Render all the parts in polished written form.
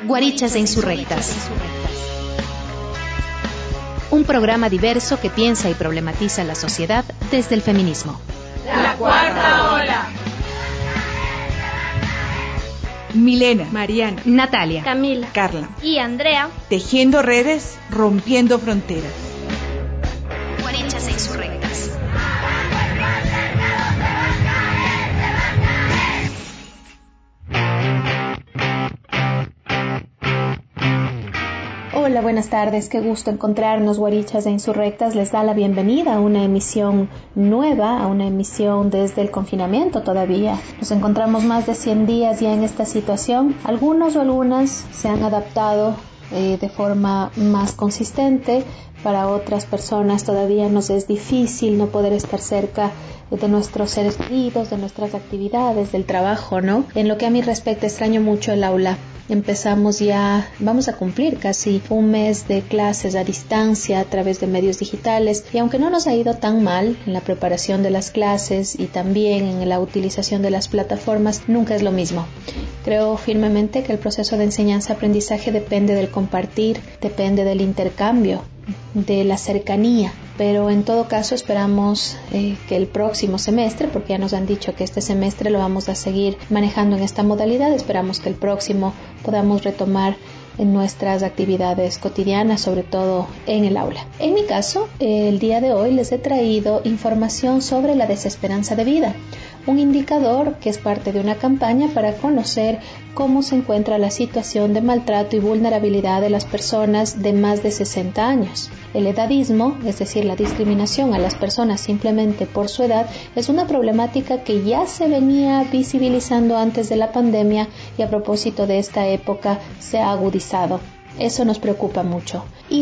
Guarichas e Insurrectas. Un programa diverso que piensa y problematiza la sociedad desde el feminismo. La cuarta ola. Milena, Mariana, Natalia, Camila, Carla y Andrea. Tejiendo redes, rompiendo fronteras. Guarichas e Insurrectas. Hola, buenas tardes, qué gusto encontrarnos. Guarichas e Insurrectas les da la bienvenida a una emisión nueva, a una emisión desde el confinamiento todavía. Nos encontramos más de 100 días ya en esta situación. Algunos o algunas se han adaptado de forma más consistente. Para otras personas todavía nos es difícil no poder estar cerca de nuestros seres queridos, de nuestras actividades, del trabajo, ¿no? En lo que a mí respecta, extraño mucho el aula. Vamos a cumplir casi un mes de clases a distancia a través de medios digitales, y aunque no nos ha ido tan mal en la preparación de las clases y también en la utilización de las plataformas, nunca es lo mismo. Creo firmemente que el proceso de enseñanza-aprendizaje depende del compartir, depende del intercambio, de la cercanía, pero en todo caso esperamos que el próximo semestre, porque ya nos han dicho que este semestre lo vamos a seguir manejando en esta modalidad, esperamos que el próximo podamos retomar en nuestras actividades cotidianas, sobre todo en el aula. En mi caso, el día de hoy les he traído información sobre la desesperanza de vida, un indicador que es parte de una campaña para conocer cómo se encuentra la situación de maltrato y vulnerabilidad de las personas de más de 60 años. El edadismo, es decir, la discriminación a las personas simplemente por su edad, es una problemática que ya se venía visibilizando antes de la pandemia y a propósito de esta época se ha agudizado. Eso nos preocupa mucho.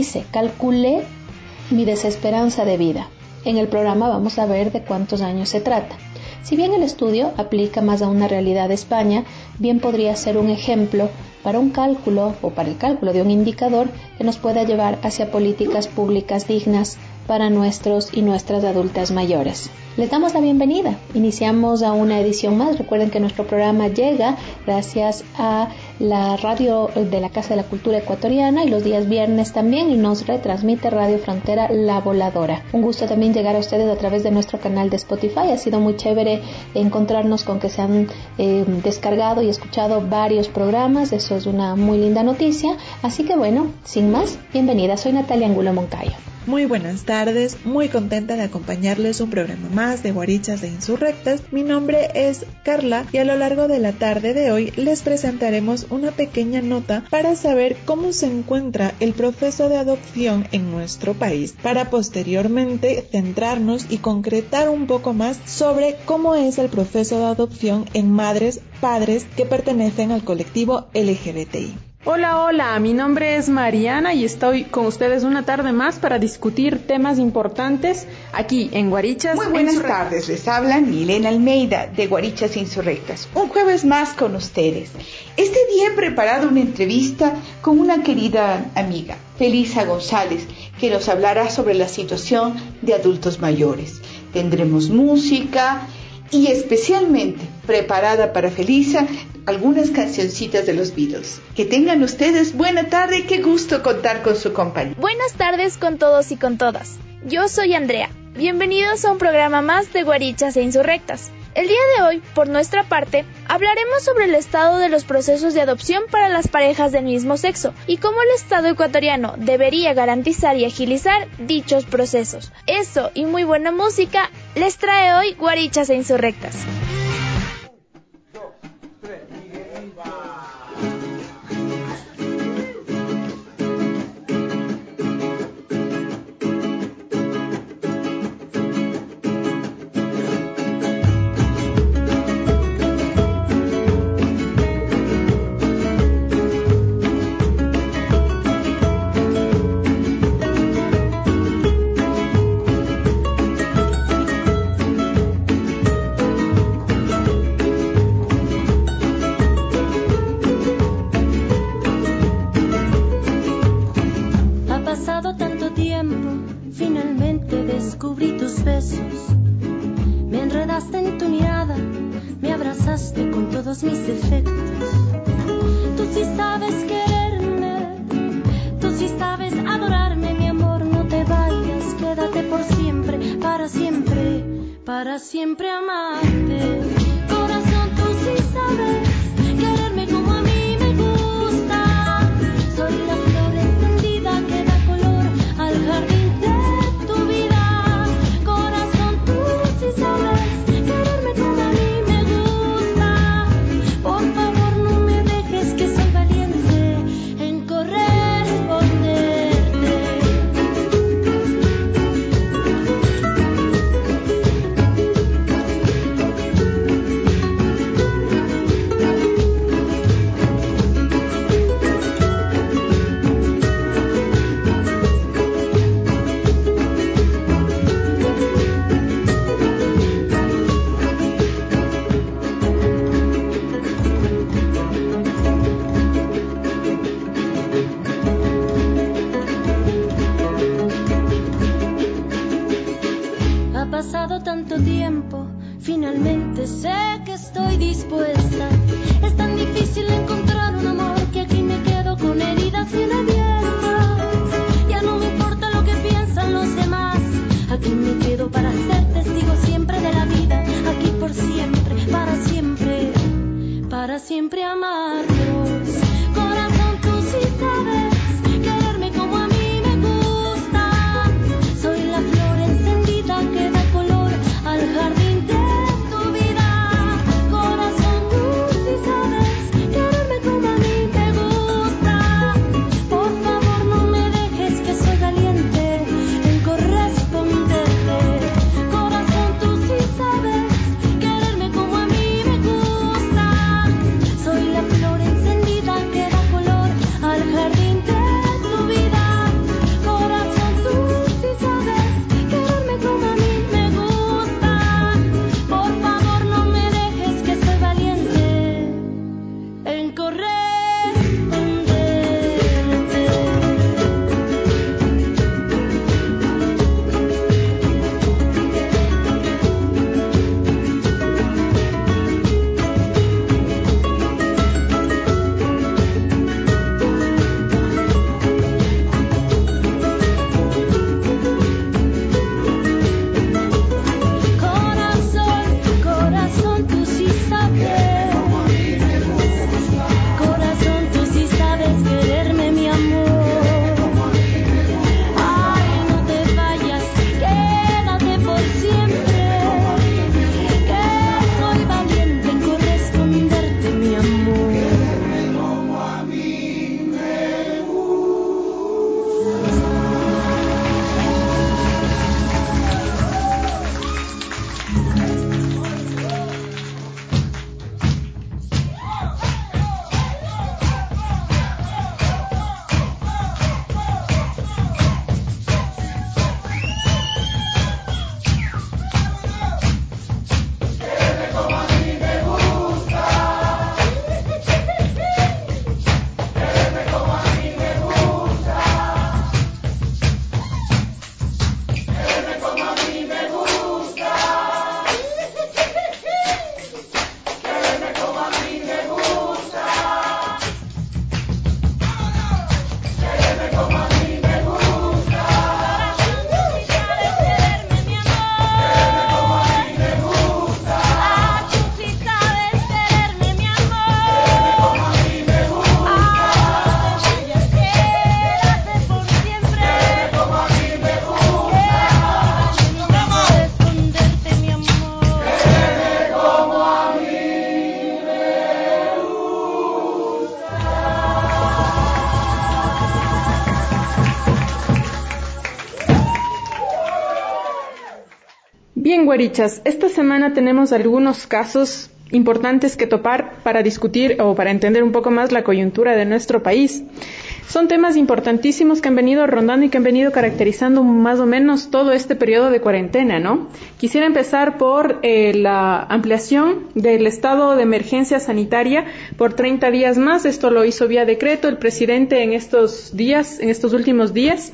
Calculé mi desesperanza de vida. En el programa vamos a ver de cuántos años se trata. Si bien el estudio aplica más a una realidad de España, bien podría ser un ejemplo para un cálculo o para el cálculo de un indicador que nos pueda llevar hacia políticas públicas dignas para nuestros y nuestras adultas mayores. Les damos la bienvenida. Iniciamos a una edición más. Recuerden que nuestro programa llega gracias a la radio de la Casa de la Cultura Ecuatoriana y los días viernes también, y nos retransmite Radio Frontera La Voladora. Un gusto también llegar a ustedes a través de nuestro canal de Spotify. Ha sido muy chévere encontrarnos con que se han descargado y escuchado varios programas. Eso es una muy linda noticia. Así que bueno, sin más, bienvenida. Soy Natalia Angulo Moncayo. Muy buenas tardes, muy contenta de acompañarles un programa más de Guarichas e Insurrectas. Mi nombre es Carla y a lo largo de la tarde de hoy les presentaremos una pequeña nota para saber cómo se encuentra el proceso de adopción en nuestro país, para posteriormente centrarnos y concretar un poco más sobre cómo es el proceso de adopción en madres, padres que pertenecen al colectivo LGBTI. Hola, mi nombre es Mariana y estoy con ustedes una tarde más para discutir temas importantes aquí en Guarichas. Muy buenas tardes, les habla Milena Almeida de Guarichas Insurrectas. Un jueves más con ustedes. Este día he preparado una entrevista con una querida amiga, Felisa González, que nos hablará sobre la situación de adultos mayores. Tendremos música y especialmente preparada para Felisa algunas cancioncitas de los Beatles. Que tengan ustedes buena tarde y qué gusto contar con su compañía. Buenas tardes con todos y con todas. Yo soy Andrea. Bienvenidos a un programa más de Guarichas e Insurrectas. El día de hoy, por nuestra parte, hablaremos sobre el estado de los procesos de adopción para las parejas del mismo sexo y cómo el Estado ecuatoriano debería garantizar y agilizar dichos procesos. Eso y muy buena música les trae hoy Guarichas e Insurrectas. descubrí tus besos, me enredaste en tu mirada, me abrazaste con todos mis defectos. Tú sí sabes querer. para siempre amarte. Corazón, tú sí sabes quererme como a mí me gusta. Soy la flor encendida que da color al jardín de tu vida. Corazón, tú sí sabes quererme como a mí me gusta. Por favor, no me dejes, que soy valiente en corresponderte. Ha pasado tanto tiempo, finalmente sé que estoy dispuesta. Es tan difícil encontrar un amor que aquí me quedo con heridas bien abiertas. Ya no me importa lo que piensan los demás. Aquí me quedo para ser testigo siempre de la vida. Aquí por siempre, para siempre amarnos. Corazón, tú sí sabes quererme como a mí me gusta. Soy la flor encendida que da color al jardín de tu vida. Corazón, tú sí sabes quererme como a mí me gusta. Por favor, no me dejes, que soy valiente en corresponderte. Corazón, tú sí sabes quererme como a mí me gusta. Soy la flor encendida que da color al jardín de tu vida. Corazón, tú sí sabes quererme como a mí me gusta. Por favor, no me dejes, que soy valiente en corresponderte. Corazón, tú sí sabes. Corazón, tú sí sabes quererme, mi amor. Ay, no te vayas, quédate por siempre. Que soy valiente en corresponderte, mi amor. Bien, guarichas, esta semana tenemos algunos casos importantes que topar para discutir o para entender un poco más la coyuntura de nuestro país. Son temas importantísimos que han venido rondando y que han venido caracterizando más o menos todo este periodo de cuarentena, ¿no? Quisiera empezar por la ampliación del estado de emergencia sanitaria por 30 días más. Esto lo hizo vía decreto el presidente en estos últimos días.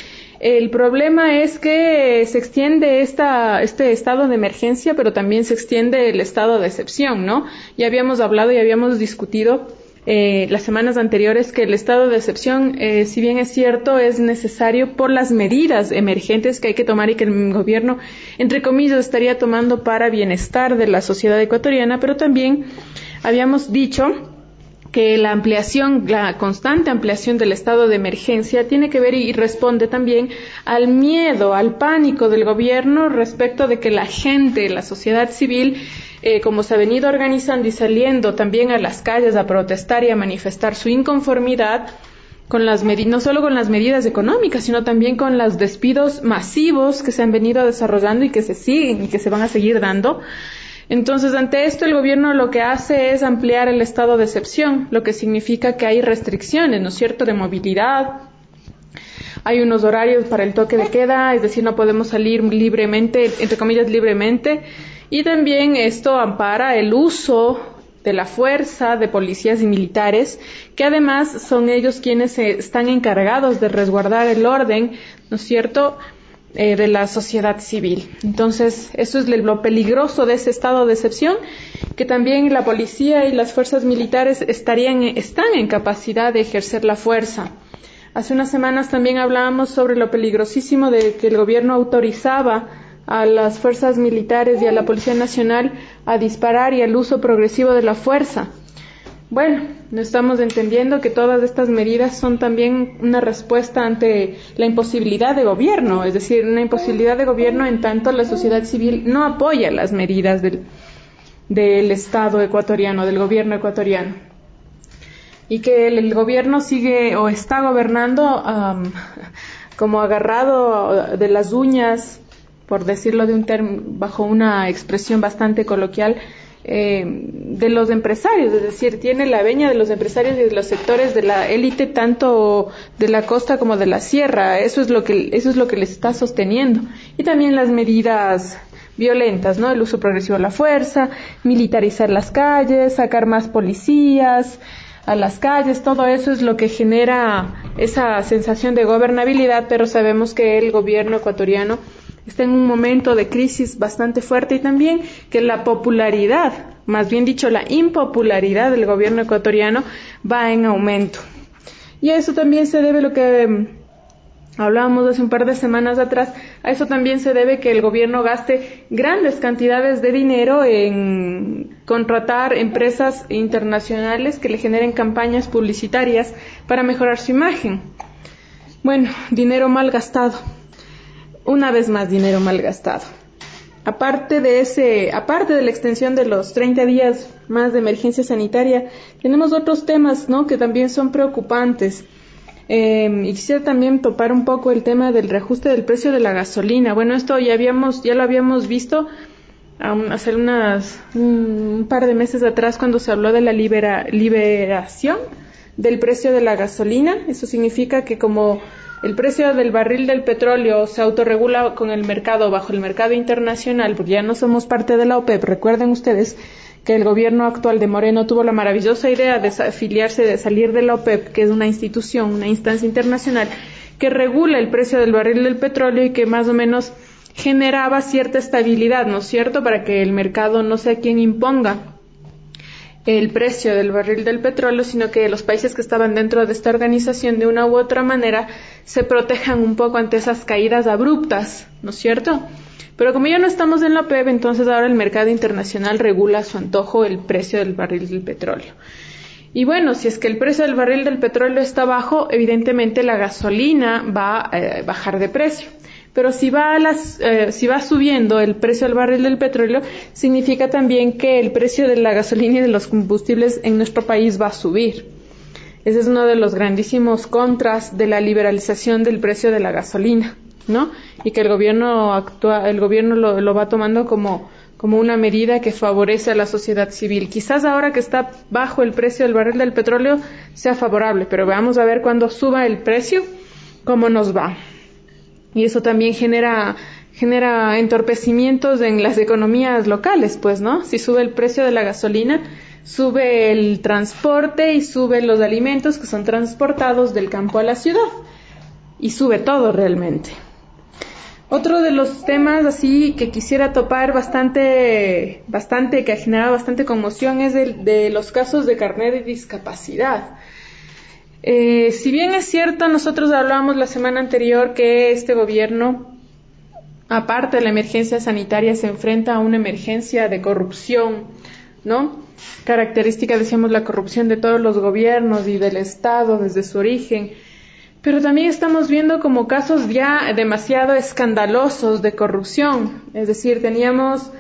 El problema es que se extiende este estado de emergencia, pero también se extiende el estado de excepción, ¿no? Ya habíamos hablado y habíamos discutido las semanas anteriores que el estado de excepción, si bien es cierto, es necesario por las medidas emergentes que hay que tomar y que el gobierno, entre comillas, estaría tomando para bienestar de la sociedad ecuatoriana, pero también habíamos dicho que la constante ampliación del estado de emergencia tiene que ver y responde también al miedo, al pánico del gobierno respecto de que la gente, la sociedad civil, como se ha venido organizando y saliendo también a las calles a protestar y a manifestar su inconformidad con no solo con las medidas económicas, sino también con los despidos masivos que se han venido desarrollando y que se siguen y que se van a seguir dando. Entonces, ante esto, el gobierno lo que hace es ampliar el estado de excepción, lo que significa que hay restricciones, ¿no es cierto?, de movilidad. Hay unos horarios para el toque de queda, es decir, no podemos salir libremente, entre comillas, libremente. Y también esto ampara el uso de la fuerza de policías y militares, que además son ellos quienes están encargados de resguardar el orden, ¿no es cierto?, de la sociedad civil. Entonces, eso es lo peligroso de ese estado de excepción, que también la policía y las fuerzas militares están en capacidad de ejercer la fuerza. Hace unas semanas también hablábamos sobre lo peligrosísimo de que el gobierno autorizaba a las fuerzas militares y a la Policía Nacional a disparar y al uso progresivo de la fuerza. Bueno, no estamos entendiendo que todas estas medidas son también una respuesta ante la imposibilidad de gobierno, es decir, una imposibilidad de gobierno en tanto la sociedad civil no apoya las medidas del Estado ecuatoriano, del gobierno ecuatoriano. Y que el gobierno sigue o está gobernando como agarrado de las uñas, por decirlo bajo una expresión bastante coloquial, de los empresarios, es decir, tiene la veña de los empresarios y de los sectores de la élite, tanto de la costa como de la sierra. Eso es lo que les está sosteniendo. Y también las medidas violentas, ¿no? El uso progresivo de la fuerza, militarizar las calles, sacar más policías a las calles, todo eso es lo que genera esa sensación de gobernabilidad, pero sabemos que el gobierno ecuatoriano está en un momento de crisis bastante fuerte y también que la popularidad, más bien dicho, la impopularidad del gobierno ecuatoriano va en aumento. Y a eso también se debe lo que hablábamos hace un par de semanas atrás, a eso también se debe que el gobierno gaste grandes cantidades de dinero en contratar empresas internacionales que le generen campañas publicitarias para mejorar su imagen. Bueno, dinero mal gastado. Una vez más, dinero mal gastado. Aparte de la extensión de los 30 días más de emergencia sanitaria, tenemos otros temas, ¿no?, que también son preocupantes. Y quisiera también topar un poco el tema del reajuste del precio de la gasolina. Bueno, esto ya lo habíamos visto hace un par de meses atrás cuando se habló de la liberación del precio de la gasolina. Eso significa que como el precio del barril del petróleo se autorregula con el mercado, bajo el mercado internacional, porque ya no somos parte de la OPEP. Recuerden ustedes que el gobierno actual de Moreno tuvo la maravillosa idea de afiliarse, de salir de la OPEP, que es una institución, una instancia internacional, que regula el precio del barril del petróleo y que más o menos generaba cierta estabilidad, ¿no es cierto?, para que el mercado no sea quien imponga el precio del barril del petróleo, sino que los países que estaban dentro de esta organización de una u otra manera se protejan un poco ante esas caídas abruptas, ¿no es cierto? Pero como ya no estamos en la OPEP, entonces ahora el mercado internacional regula a su antojo el precio del barril del petróleo. Y bueno, si es que el precio del barril del petróleo está bajo, evidentemente la gasolina va a bajar de precio. Pero si va subiendo el precio del barril del petróleo, significa también que el precio de la gasolina y de los combustibles en nuestro país va a subir. Ese es uno de los grandísimos contras de la liberalización del precio de la gasolina, ¿no? Y que el gobierno lo va tomando como una medida que favorece a la sociedad civil. Quizás ahora que está bajo el precio del barril del petróleo sea favorable, pero vamos a ver cuando suba el precio cómo nos va. Y eso también genera entorpecimientos en las economías locales, pues, ¿no? Si sube el precio de la gasolina, sube el transporte y suben los alimentos que son transportados del campo a la ciudad. Y sube todo realmente. Otro de los temas así que quisiera topar bastante, que ha generado bastante conmoción es de los casos de carnet de discapacidad. Si bien es cierto, nosotros hablábamos la semana anterior que este gobierno, aparte de la emergencia sanitaria, se enfrenta a una emergencia de corrupción, ¿no? Característica, decíamos, la corrupción de todos los gobiernos y del Estado desde su origen. Pero también estamos viendo como casos ya demasiado escandalosos de corrupción. Es decir, tenemos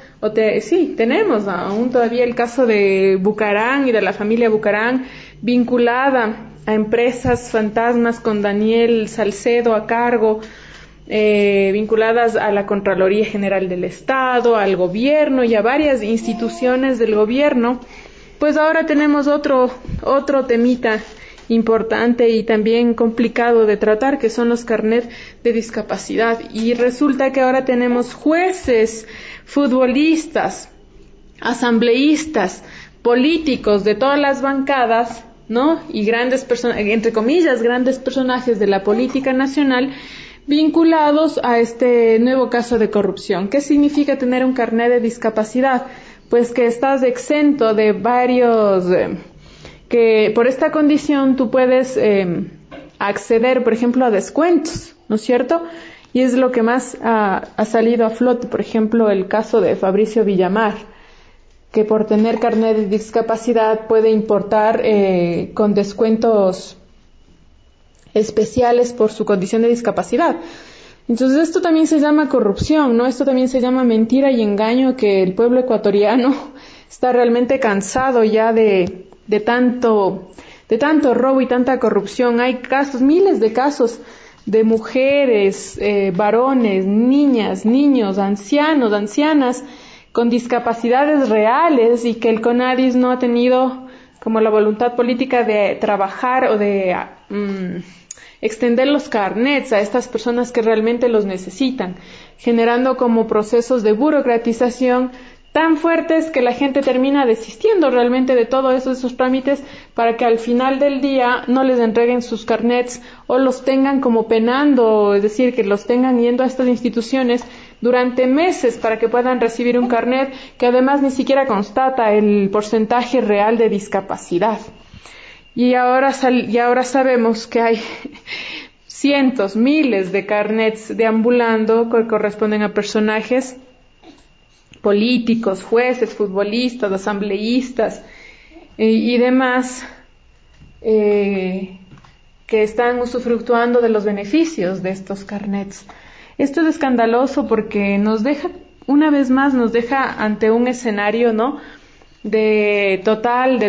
aún todavía el caso de Bucarán y de la familia Bucarán vinculada a empresas fantasmas con Daniel Salcedo a cargo, vinculadas a la Contraloría General del Estado, al gobierno y a varias instituciones del gobierno. Pues ahora tenemos otro temita importante y también complicado de tratar, que son los carnets de discapacidad. Y resulta que ahora tenemos jueces, futbolistas, asambleístas, políticos de todas las bancadas, ¿no? Y grandes personas, entre comillas, grandes personajes de la política nacional vinculados a este nuevo caso de corrupción. ¿Qué significa tener un carnet de discapacidad? Pues que estás exento de varios, que por esta condición tú puedes acceder, por ejemplo, a descuentos, ¿no es cierto? Y es lo que más ha salido a flote, por ejemplo, el caso de Fabricio Villamar, que por tener carnet de discapacidad puede importar con descuentos especiales por su condición de discapacidad. Entonces esto también se llama corrupción, ¿no? Esto también se llama mentira y engaño, que el pueblo ecuatoriano está realmente cansado ya de tanto robo y tanta corrupción. Hay casos, miles de casos de mujeres, varones, niñas, niños, ancianos, ancianas con discapacidades reales y que el CONADIS no ha tenido como la voluntad política de trabajar o de extender los carnets a estas personas que realmente los necesitan, generando como procesos de burocratización tan fuertes que la gente termina desistiendo realmente de todos esos trámites, para que al final del día no les entreguen sus carnets o los tengan como penando, es decir, que los tengan yendo a estas instituciones durante meses para que puedan recibir un carnet que además ni siquiera constata el porcentaje real de discapacidad. Y ahora sabemos que hay cientos, miles de carnets deambulando que corresponden a personajes políticos, jueces, futbolistas, asambleístas y demás, que están usufructuando de los beneficios de estos carnets. Esto es escandaloso porque una vez más nos deja ante un escenario, ¿no?, de total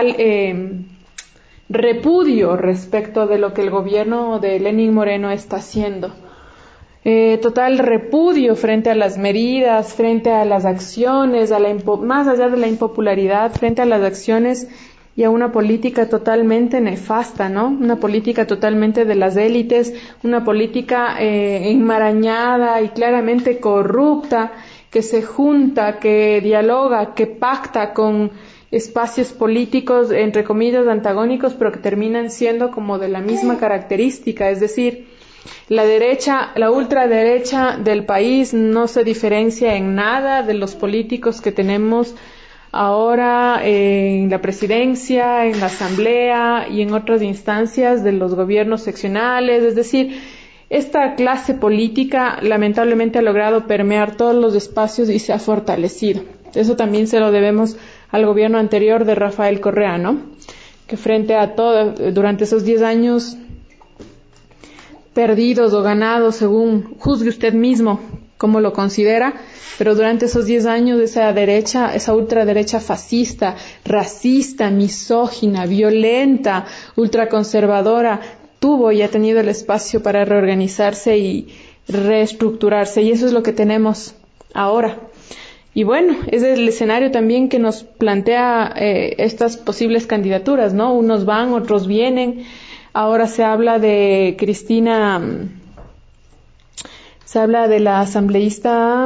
repudio respecto de lo que el gobierno de Lenín Moreno está haciendo. Total repudio frente a las medidas, frente a las acciones, más allá de la impopularidad, frente a las acciones y a una política totalmente nefasta, ¿no? Una política totalmente de las élites, una política enmarañada y claramente corrupta, que se junta, que dialoga, que pacta con espacios políticos, entre comillas, antagónicos, pero que terminan siendo como de la misma característica. Es decir, la ultraderecha del país no se diferencia en nada de los políticos que tenemos ahora en la presidencia, en la asamblea y en otras instancias de los gobiernos seccionales. Es decir, esta clase política lamentablemente ha logrado permear todos los espacios y se ha fortalecido. Eso también se lo debemos al gobierno anterior de Rafael Correa, ¿no? Que frente a todo, durante esos 10 años perdidos o ganados, según juzgue usted mismo cómo lo considera, pero durante esos 10 años esa ultraderecha fascista, racista, misógina, violenta, ultraconservadora, tuvo y ha tenido el espacio para reorganizarse y reestructurarse, y eso es lo que tenemos ahora. Y bueno, es el escenario también que nos plantea estas posibles candidaturas, ¿no? Unos van, otros vienen. Ahora se habla de Cristina, se habla de la asambleísta.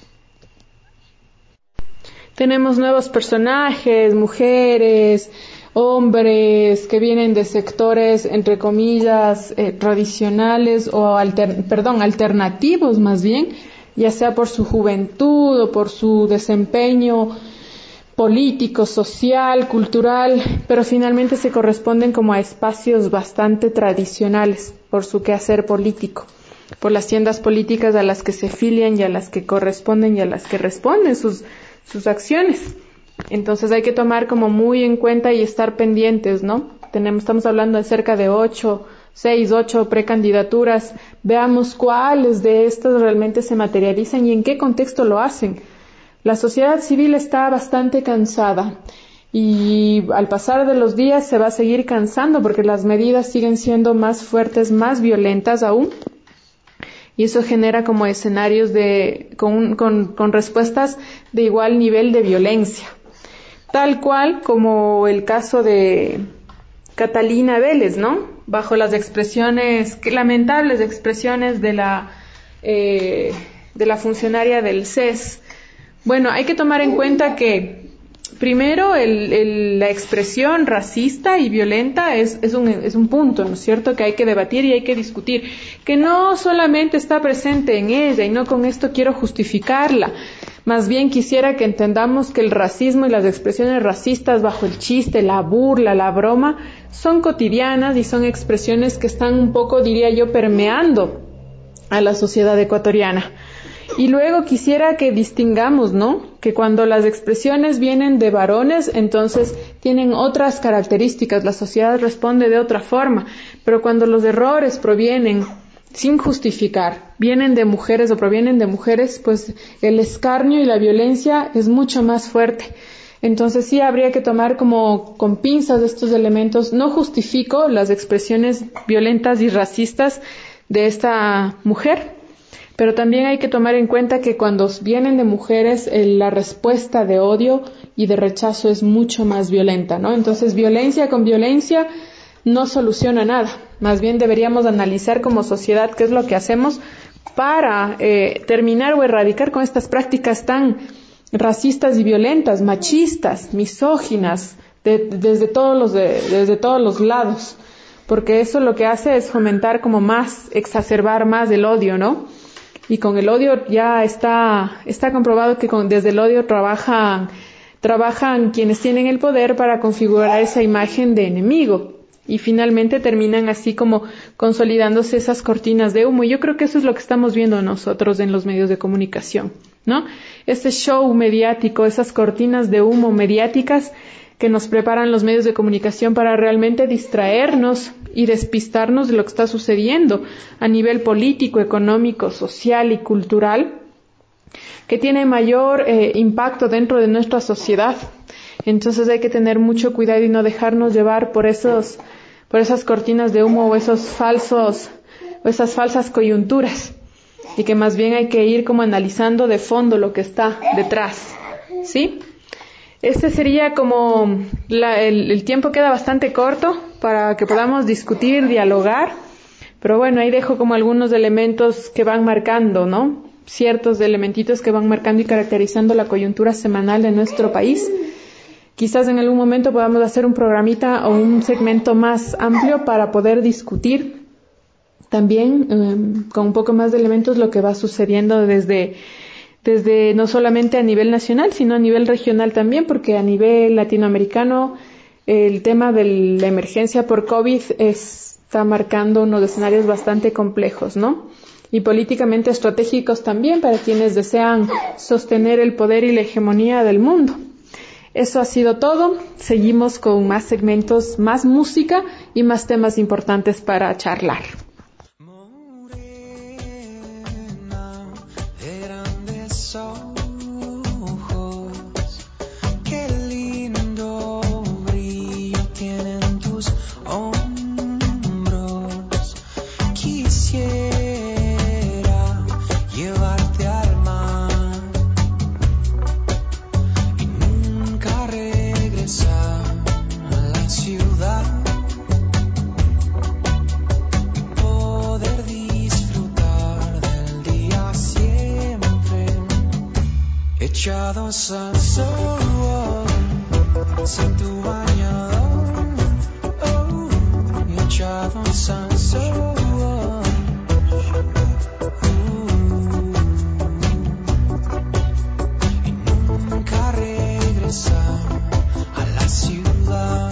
Tenemos nuevos personajes, mujeres, hombres que vienen de sectores, entre comillas, tradicionales o alternativos más bien, ya sea por su juventud o por su desempeño político, social, cultural, pero finalmente se corresponden como a espacios bastante tradicionales por su quehacer político, por las tiendas políticas a las que se filian y a las que corresponden y a las que responden sus acciones. Entonces hay que tomar como muy en cuenta y estar pendientes, ¿no? Estamos hablando de cerca de 8 precandidaturas. Veamos cuáles de estas realmente se materializan y en qué contexto lo hacen. La sociedad civil está bastante cansada y al pasar de los días se va a seguir cansando porque las medidas siguen siendo más fuertes, más violentas aún. Y eso genera como escenarios con respuestas de igual nivel de violencia. Tal cual como el caso de Catalina Vélez, ¿no? Bajo las lamentables expresiones de la funcionaria del CES. Bueno, hay que tomar en cuenta que primero la expresión racista y violenta es un punto, ¿no es cierto?, que hay que debatir y hay que discutir, que no solamente está presente en ella, y no con esto quiero justificarla. Más bien quisiera que entendamos que el racismo y las expresiones racistas bajo el chiste, la burla, la broma, son cotidianas y son expresiones que están un poco, diría yo, permeando a la sociedad ecuatoriana. Y luego quisiera que distingamos, ¿no?, que cuando las expresiones vienen de varones, entonces tienen otras características, la sociedad responde de otra forma, pero cuando los errores provienen sin justificar, vienen de mujeres o provienen de mujeres, pues el escarnio y la violencia es mucho más fuerte. Entonces sí habría que tomar como con pinzas estos elementos. No justifico las expresiones violentas y racistas de esta mujer, pero también hay que tomar en cuenta que cuando vienen de mujeres, la respuesta de odio y de rechazo es mucho más violenta, ¿no? Entonces violencia con violencia no soluciona nada. Más bien deberíamos analizar como sociedad qué es lo que hacemos para terminar o erradicar con estas prácticas tan racistas y violentas, machistas, misóginas, desde todos los lados, porque eso lo que hace es fomentar como exacerbar más el odio, ¿no? Y con el odio ya está comprobado que desde el odio trabajan quienes tienen el poder para configurar esa imagen de enemigo. Y finalmente terminan así como consolidándose esas cortinas de humo. Y yo creo que eso es lo que estamos viendo nosotros en los medios de comunicación, ¿no? Ese show mediático, esas cortinas de humo mediáticas que nos preparan los medios de comunicación para realmente distraernos y despistarnos de lo que está sucediendo a nivel político, económico, social y cultural, que tiene mayor impacto dentro de nuestra sociedad. Entonces hay que tener mucho cuidado y no dejarnos llevar por esas cortinas de humo o esas falsas coyunturas, y que más bien hay que ir como analizando de fondo lo que está detrás, ¿sí? Este sería como el tiempo queda bastante corto para que podamos discutir, dialogar, pero bueno, ahí dejo como algunos elementos que van marcando, ¿no? Ciertos elementitos que van marcando y caracterizando la coyuntura semanal de nuestro país. Quizás en algún momento podamos hacer un programita o un segmento más amplio para poder discutir también con un poco más de elementos lo que va sucediendo desde no solamente a nivel nacional, sino a nivel regional también, porque a nivel latinoamericano el tema de la emergencia por COVID está marcando unos escenarios bastante complejos, ¿no? Y políticamente estratégicos también para quienes desean sostener el poder y la hegemonía del mundo. Eso ha sido todo. Seguimos con más segmentos, más música y más temas importantes para charlar. Echados al sol, sin tu bañador, já avançando. Y nunca regresa a la ciudad.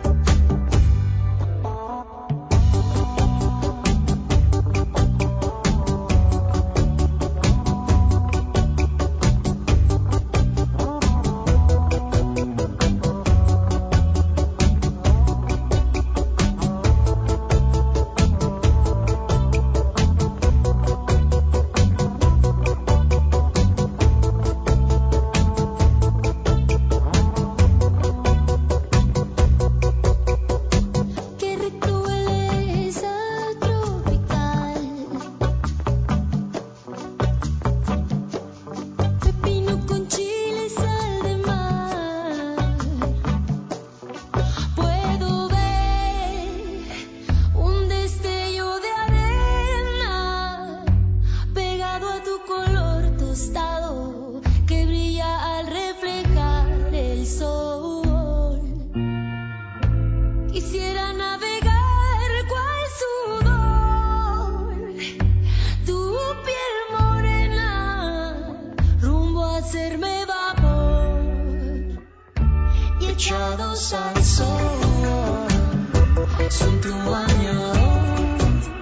Echados al sol, sin tu bañador,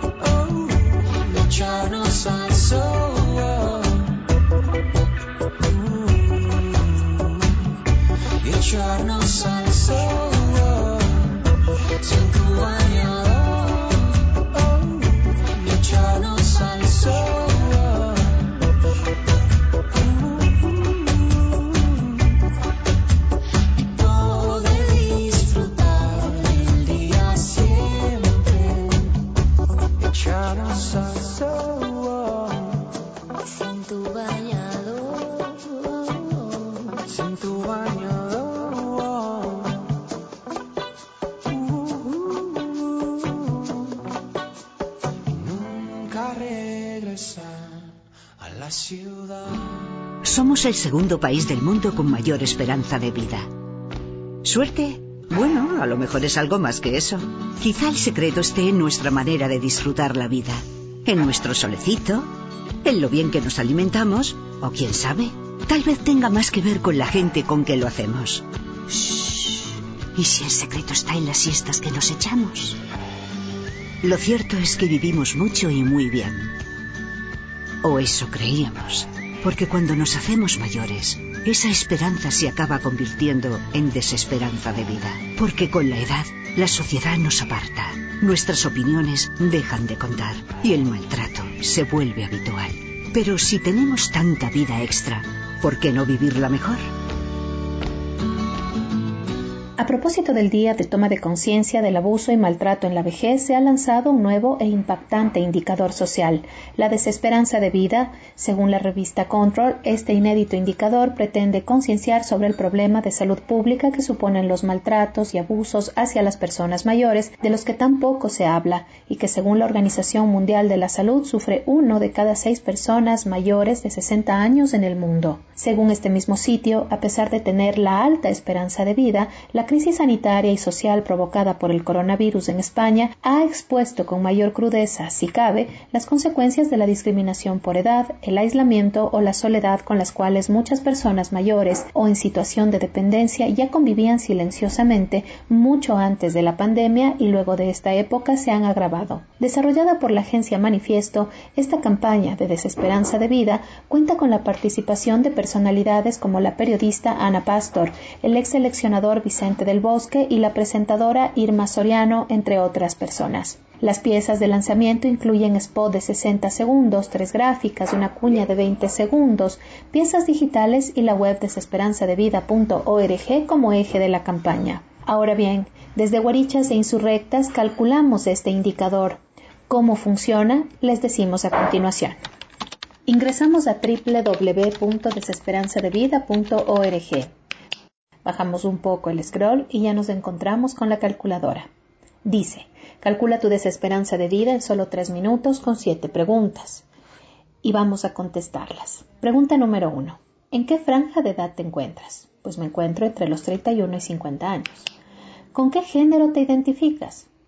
echarnos al sol, echarnos al sol, sin tu bañador, echarnos al sol. Somos el segundo país del mundo con mayor esperanza de vida. ¿Suerte? Bueno, a lo mejor es algo más que eso. Quizá el secreto esté en nuestra manera de disfrutar la vida, en nuestro solecito, en lo bien que nos alimentamos, o quién sabe, tal vez tenga más que ver con la gente con que lo hacemos. Shh. ¿Y si el secreto está en las siestas que nos echamos? Lo cierto es que vivimos mucho y muy bien. O eso creíamos. Porque cuando nos hacemos mayores, esa esperanza se acaba convirtiendo en desesperanza de vida. Porque con la edad, la sociedad nos aparta, nuestras opiniones dejan de contar y el maltrato se vuelve habitual. Pero si tenemos tanta vida extra, ¿por qué no vivirla mejor? A propósito del Día de Toma de Conciencia del Abuso y Maltrato en la Vejez, se ha lanzado un nuevo e impactante indicador social, la desesperanza de vida. Según la revista Control, este inédito indicador pretende concienciar sobre el problema de salud pública que suponen los maltratos y abusos hacia las personas mayores, de los que tan poco se habla, y que según la Organización Mundial de la Salud sufre 1 de cada 6 personas mayores de 60 años en el mundo. Según este mismo sitio, a pesar de tener la alta esperanza de vida, la crisis sanitaria y social provocada por el coronavirus en España ha expuesto con mayor crudeza, si cabe, las consecuencias de la discriminación por edad, el aislamiento o la soledad con las cuales muchas personas mayores o en situación de dependencia ya convivían silenciosamente mucho antes de la pandemia y luego de esta época se han agravado. Desarrollada por la agencia Manifiesto, esta campaña de desesperanza de vida cuenta con la participación de personalidades como la periodista Ana Pastor, el ex seleccionador Vicente del Bosque y la presentadora Irma Soriano, entre otras personas. Las piezas de lanzamiento incluyen spot de 60 segundos, 3 gráficas, una cuña de 20 segundos, piezas digitales y la web desesperanzadevida.org como eje de la campaña. Ahora bien, desde Guarichas e Insurrectas calculamos este indicador. ¿Cómo funciona? Les decimos a continuación. Ingresamos a www.desesperanzadevida.org. Bajamos un poco el scroll y ya nos encontramos con la calculadora. Dice, calcula tu desesperanza de vida en solo 3 minutos con 7 preguntas. Y vamos a contestarlas. Pregunta número 1. ¿En qué franja de edad te encuentras? Pues me encuentro entre los 31 y 50 años. ¿Con qué género te identificas?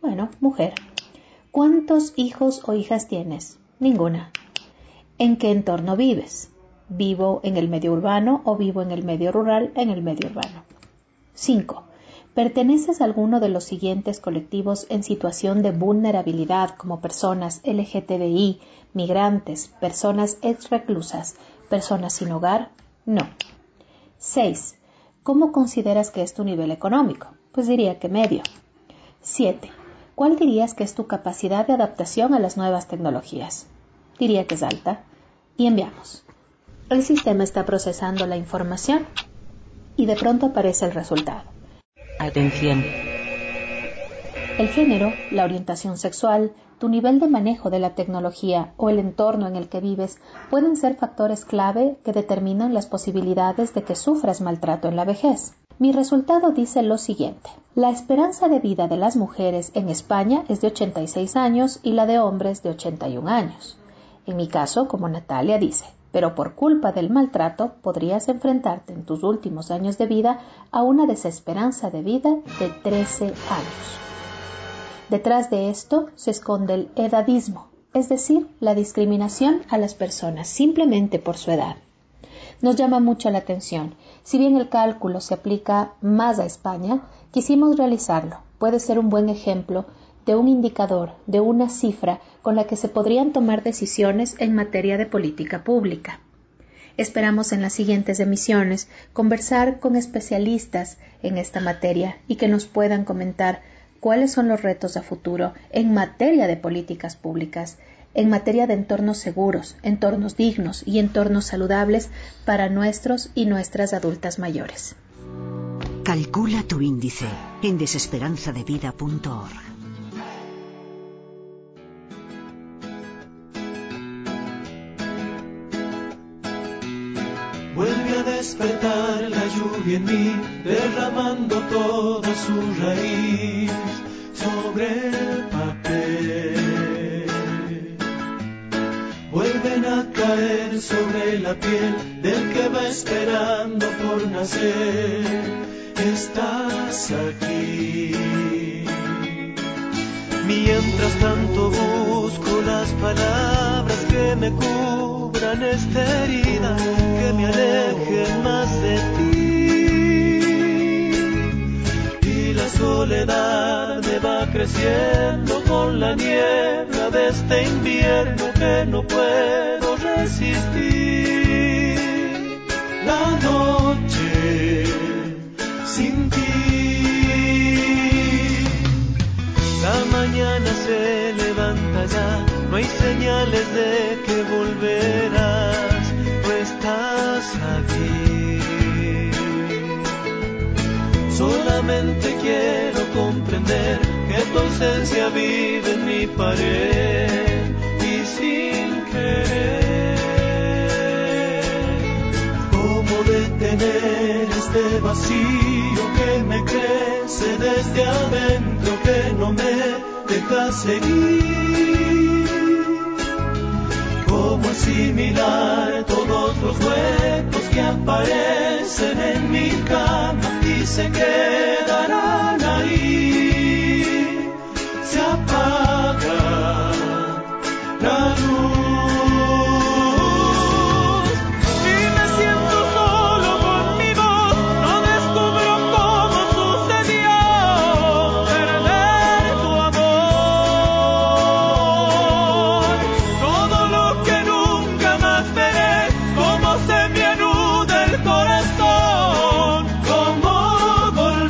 Bueno, mujer. ¿Cuántos hijos o hijas tienes? Ninguna. ¿En qué entorno vives? ¿Vivo en el medio urbano o vivo en el medio rural? En el medio urbano. 5. ¿Perteneces a alguno de los siguientes colectivos en situación de vulnerabilidad como personas LGTBI, migrantes, personas ex-reclusas, personas sin hogar? No. 6. ¿Cómo consideras que es tu nivel económico? Pues diría que medio. 7. ¿Cuál dirías que es tu capacidad de adaptación a las nuevas tecnologías? Diría que es alta. Y enviamos. El sistema está procesando la información y de pronto aparece el resultado. Atención. El género, la orientación sexual, tu nivel de manejo de la tecnología o el entorno en el que vives pueden ser factores clave que determinan las posibilidades de que sufras maltrato en la vejez. Mi resultado dice lo siguiente. La esperanza de vida de las mujeres en España es de 86 años y la de hombres de 81 años. En mi caso, como Natalia dice, pero por culpa del maltrato podrías enfrentarte en tus últimos años de vida a una desesperanza de vida de 13 años. Detrás de esto se esconde el edadismo, es decir, la discriminación a las personas simplemente por su edad. Nos llama mucho la atención. Si bien el cálculo se aplica más a España, quisimos realizarlo. Puede ser un buen ejemplo de un indicador, de una cifra con la que se podrían tomar decisiones en materia de política pública. Esperamos en las siguientes emisiones conversar con especialistas en esta materia y que nos puedan comentar cuáles son los retos a futuro en materia de políticas públicas, en materia de entornos seguros, entornos dignos y entornos saludables para nuestros y nuestras adultas mayores. Calcula tu índice en desesperanzadevida.org. Vuelve a despertar la lluvia en mí, derramando toda su raíz sobre el papel. Vuelven a caer sobre la piel del que va esperando por nacer. Estás aquí. Mientras tanto busco las palabras que me cubran esta herida, que me alejen más de ti. Y la soledad me va creciendo con la niebla de este invierno que no puedo resistir. La noche sin ti. La mañana se levanta ya, no hay señales de que volverás, no estás aquí. Solamente quiero comprender que tu ausencia vive en mi pared y sin querer. ¿Cómo detener este vacío que me crece desde adentro, que no me deja seguir? ¿Cómo asimilar todos los huecos que aparecen en mi cama y se quedarán ahí? Se apaga la luz. ¿Cómo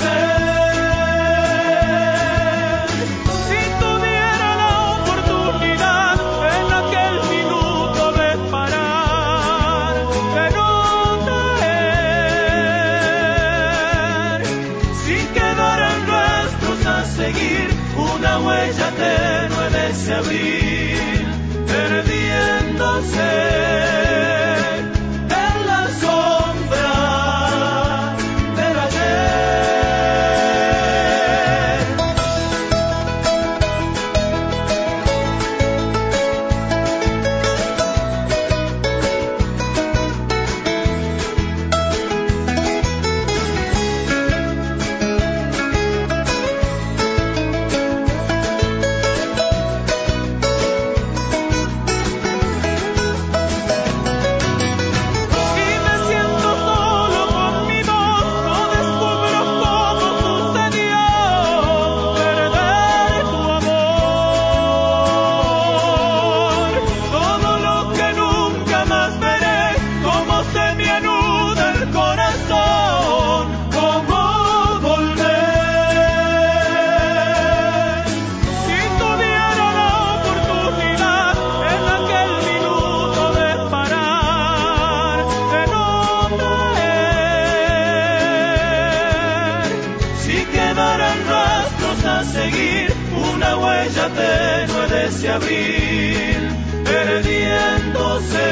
para seguir una huella tenue de ese abril, perdiéndose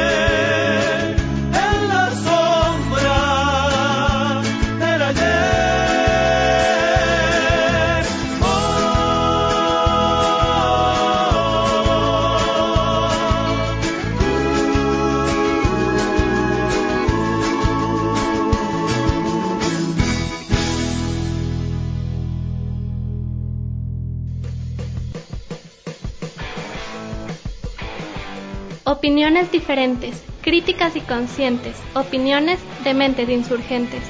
en la sombra del ayer. Opiniones diferentes, críticas y conscientes, opiniones de mentes insurgentes.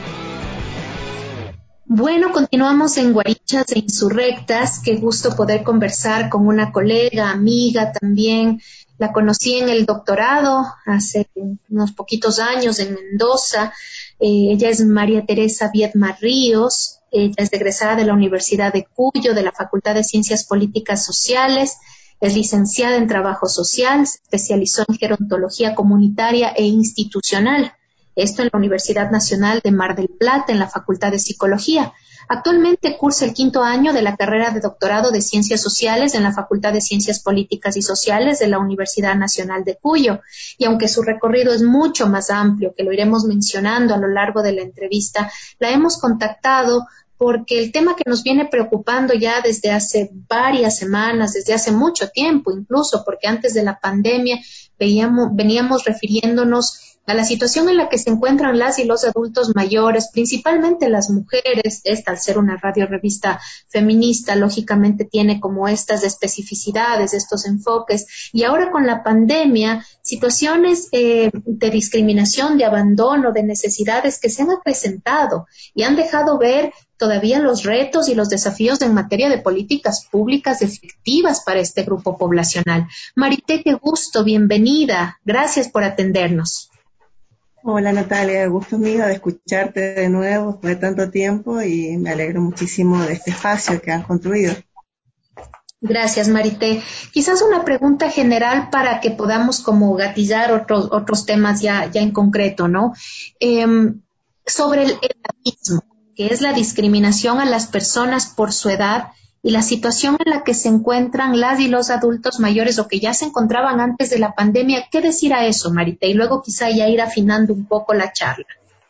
Bueno, continuamos en Guarichas e Insurrectas. Qué gusto poder conversar con una colega, amiga también. La conocí en el doctorado hace unos poquitos años en Mendoza. Ella es María Teresa Viedma Ríos. Ella es egresada de la Universidad de Cuyo, de la Facultad de Ciencias Políticas Sociales. Es licenciada en Trabajo Social, se especializó en Gerontología Comunitaria e Institucional. Esto en la Universidad Nacional de Mar del Plata, en la Facultad de Psicología. Actualmente cursa el 5º año de la carrera de doctorado de Ciencias Sociales en la Facultad de Ciencias Políticas y Sociales de la Universidad Nacional de Cuyo. Y aunque su recorrido es mucho más amplio, que lo iremos mencionando a lo largo de la entrevista, la hemos contactado porque el tema que nos viene preocupando ya desde hace varias semanas, desde hace mucho tiempo incluso, porque antes de la pandemia veníamos refiriéndonos a la situación en la que se encuentran las y los adultos mayores, principalmente las mujeres. Esta, al ser una radio-revista feminista, lógicamente tiene como estas especificidades, estos enfoques. Y ahora con la pandemia, situaciones de discriminación, de abandono, de necesidades que se han acrecentado y han dejado ver todavía los retos y los desafíos en materia de políticas públicas efectivas para este grupo poblacional. Marité, qué gusto, bienvenida. Gracias por atendernos. Hola Natalia, gusto mío de escucharte de nuevo después de tanto tiempo y me alegro muchísimo de este espacio que han construido. Gracias, Marité. Quizás una pregunta general para que podamos como gatillar otros temas ya en concreto, ¿no? Sobre el edadismo, que es la discriminación a las personas por su edad y la situación en la que se encuentran las y los adultos mayores o que ya se encontraban antes de la pandemia. ¿Qué decir a eso, Marité? Y luego quizá ya ir afinando un poco la charla.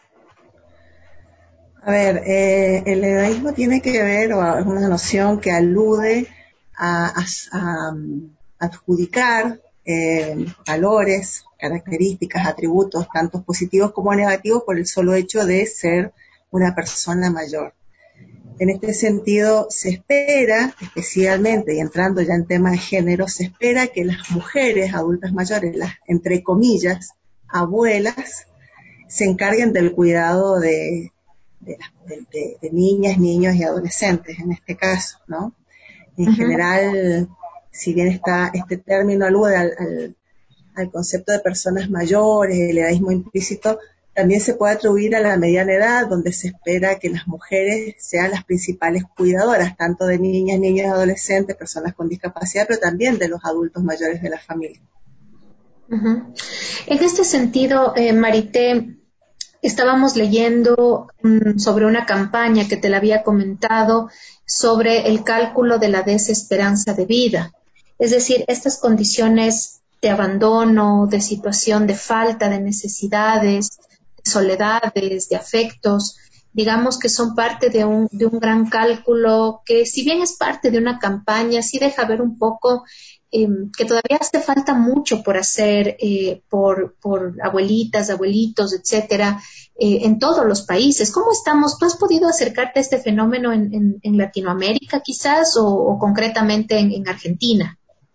A ver, el edadismo tiene que ver, o es una noción que alude a adjudicar valores, características, atributos, tanto positivos como negativos, por el solo hecho de ser una persona mayor. En este sentido, se espera, especialmente, y entrando ya en temas de género, se espera que las mujeres adultas mayores, las, entre comillas, abuelas, se encarguen del cuidado de niñas, niños y adolescentes, en este caso, ¿no? En general, si bien este término alude al concepto de personas mayores, el edadismo implícito, también se puede atribuir a la mediana edad, donde se espera que las mujeres sean las principales cuidadoras, tanto de niñas, niños, adolescentes, personas con discapacidad, pero también de los adultos mayores de la familia. En este sentido, Marité, estábamos leyendo sobre una campaña que te la había comentado sobre el cálculo de la desesperanza de vida. Es decir, estas condiciones de abandono, de situación de falta de necesidades, de soledades, de afectos, digamos que son parte de un gran cálculo que, si bien es parte de una campaña, sí deja ver un poco que todavía hace falta mucho por hacer por abuelitas, abuelitos, etcétera, en todos los países. ¿Cómo estamos? ¿Tú has podido acercarte a este fenómeno en Latinoamérica quizás o concretamente en Argentina?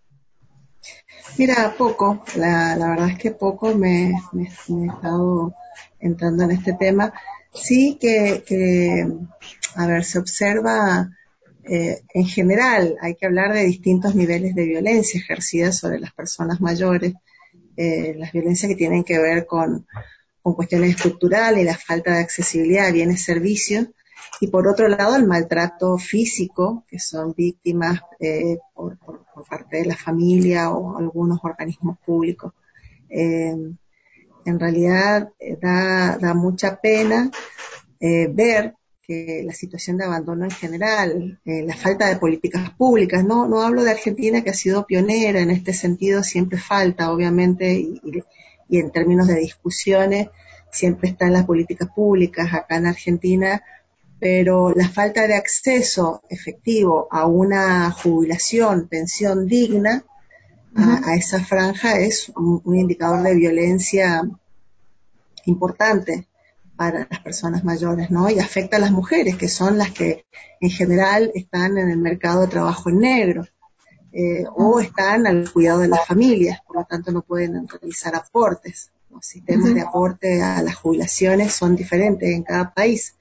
Mira, poco, la verdad es que poco me he estado entrando en este tema. Sí que a ver, se observa en general, hay que hablar de distintos niveles de violencia ejercida sobre las personas mayores, las violencias que tienen que ver con cuestiones estructurales y la falta de accesibilidad a bienes y servicios, y por otro lado el maltrato físico, que son víctimas por parte de la familia o algunos organismos públicos. En realidad da mucha pena ver que la situación de abandono en general, la falta de políticas públicas. No hablo de Argentina, que ha sido pionera en este sentido, siempre falta, obviamente, y en términos de discusiones, siempre están las políticas públicas acá en Argentina, pero la falta de acceso efectivo a una jubilación, pensión digna, a esa franja es un indicador de violencia importante para las personas mayores, ¿no? Y afecta a las mujeres, que son las que en general están en el mercado de trabajo en negro, o están al cuidado de las familias, por lo tanto no pueden realizar aportes. Los sistemas de aporte a las jubilaciones son diferentes en cada país.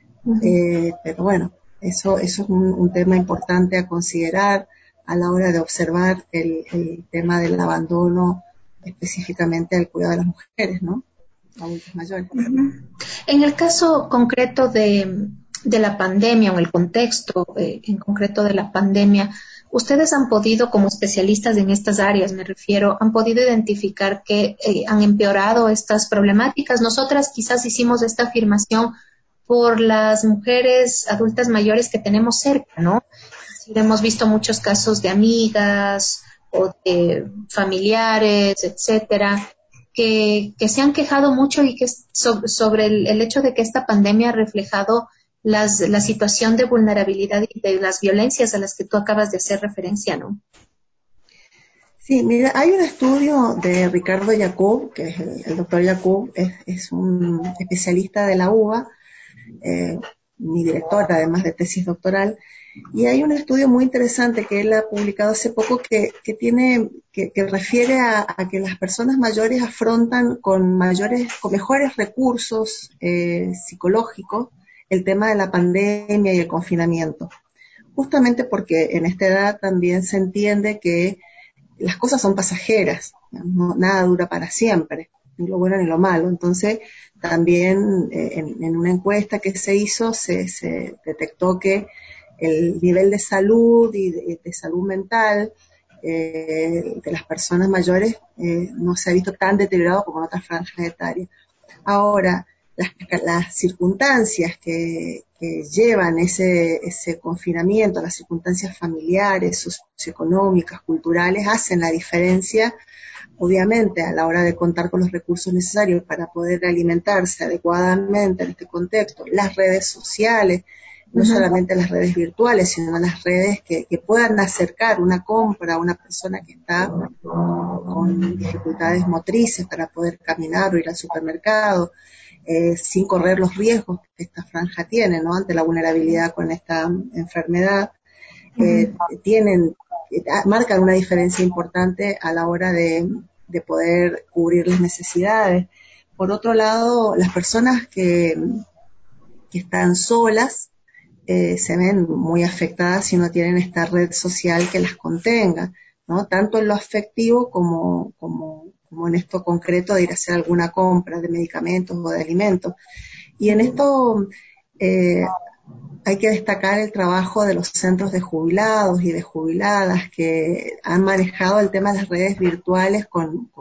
Pero bueno, eso es un tema importante a considerar a la hora de observar el tema del abandono, específicamente al cuidado de las mujeres, ¿no? Adultos mayores. En el caso concreto de la pandemia o el contexto en concreto de la pandemia, ustedes han podido, como especialistas en estas áreas, me refiero, han podido identificar que han empeorado estas problemáticas. Nosotras quizás hicimos esta afirmación por las mujeres adultas mayores que tenemos cerca, ¿no? Hemos visto muchos casos de amigas o de familiares, etcétera, que se han quejado mucho y que sobre el hecho de que esta pandemia ha reflejado la situación de vulnerabilidad y de las violencias a las que tú acabas de hacer referencia, ¿no? Sí, mira, hay un estudio de Ricardo Yacob, que es el doctor Yacob, es un especialista de la UBA, mi director además de tesis doctoral, y hay un estudio muy interesante que él ha publicado hace poco que refiere a que las personas mayores afrontan con mejores recursos psicológicos el tema de la pandemia y el confinamiento, justamente porque en esta edad también se entiende que las cosas son pasajeras, ¿no? Nada dura para siempre, ni lo bueno ni lo malo. Entonces también en una encuesta que se hizo se detectó que el nivel de salud y de salud mental de las personas mayores no se ha visto tan deteriorado como en otras franjas etarias. Ahora, las circunstancias que llevan ese confinamiento, las circunstancias familiares, socioeconómicas, culturales, hacen la diferencia, obviamente, a la hora de contar con los recursos necesarios para poder alimentarse adecuadamente en este contexto. Las redes sociales, no solamente las redes virtuales, sino las redes que puedan acercar una compra a una persona que está con dificultades motrices para poder caminar o ir al supermercado, sin correr los riesgos que esta franja tiene, ¿no? Ante la vulnerabilidad con esta enfermedad, marcan una diferencia importante a la hora de poder cubrir las necesidades. Por otro lado, las personas que están solas se ven muy afectadas si no tienen esta red social que las contenga, ¿no? Tanto en lo afectivo como en esto concreto de ir a hacer alguna compra de medicamentos o de alimentos. Y en esto hay que destacar el trabajo de los centros de jubilados y de jubiladas que han manejado el tema de las redes virtuales con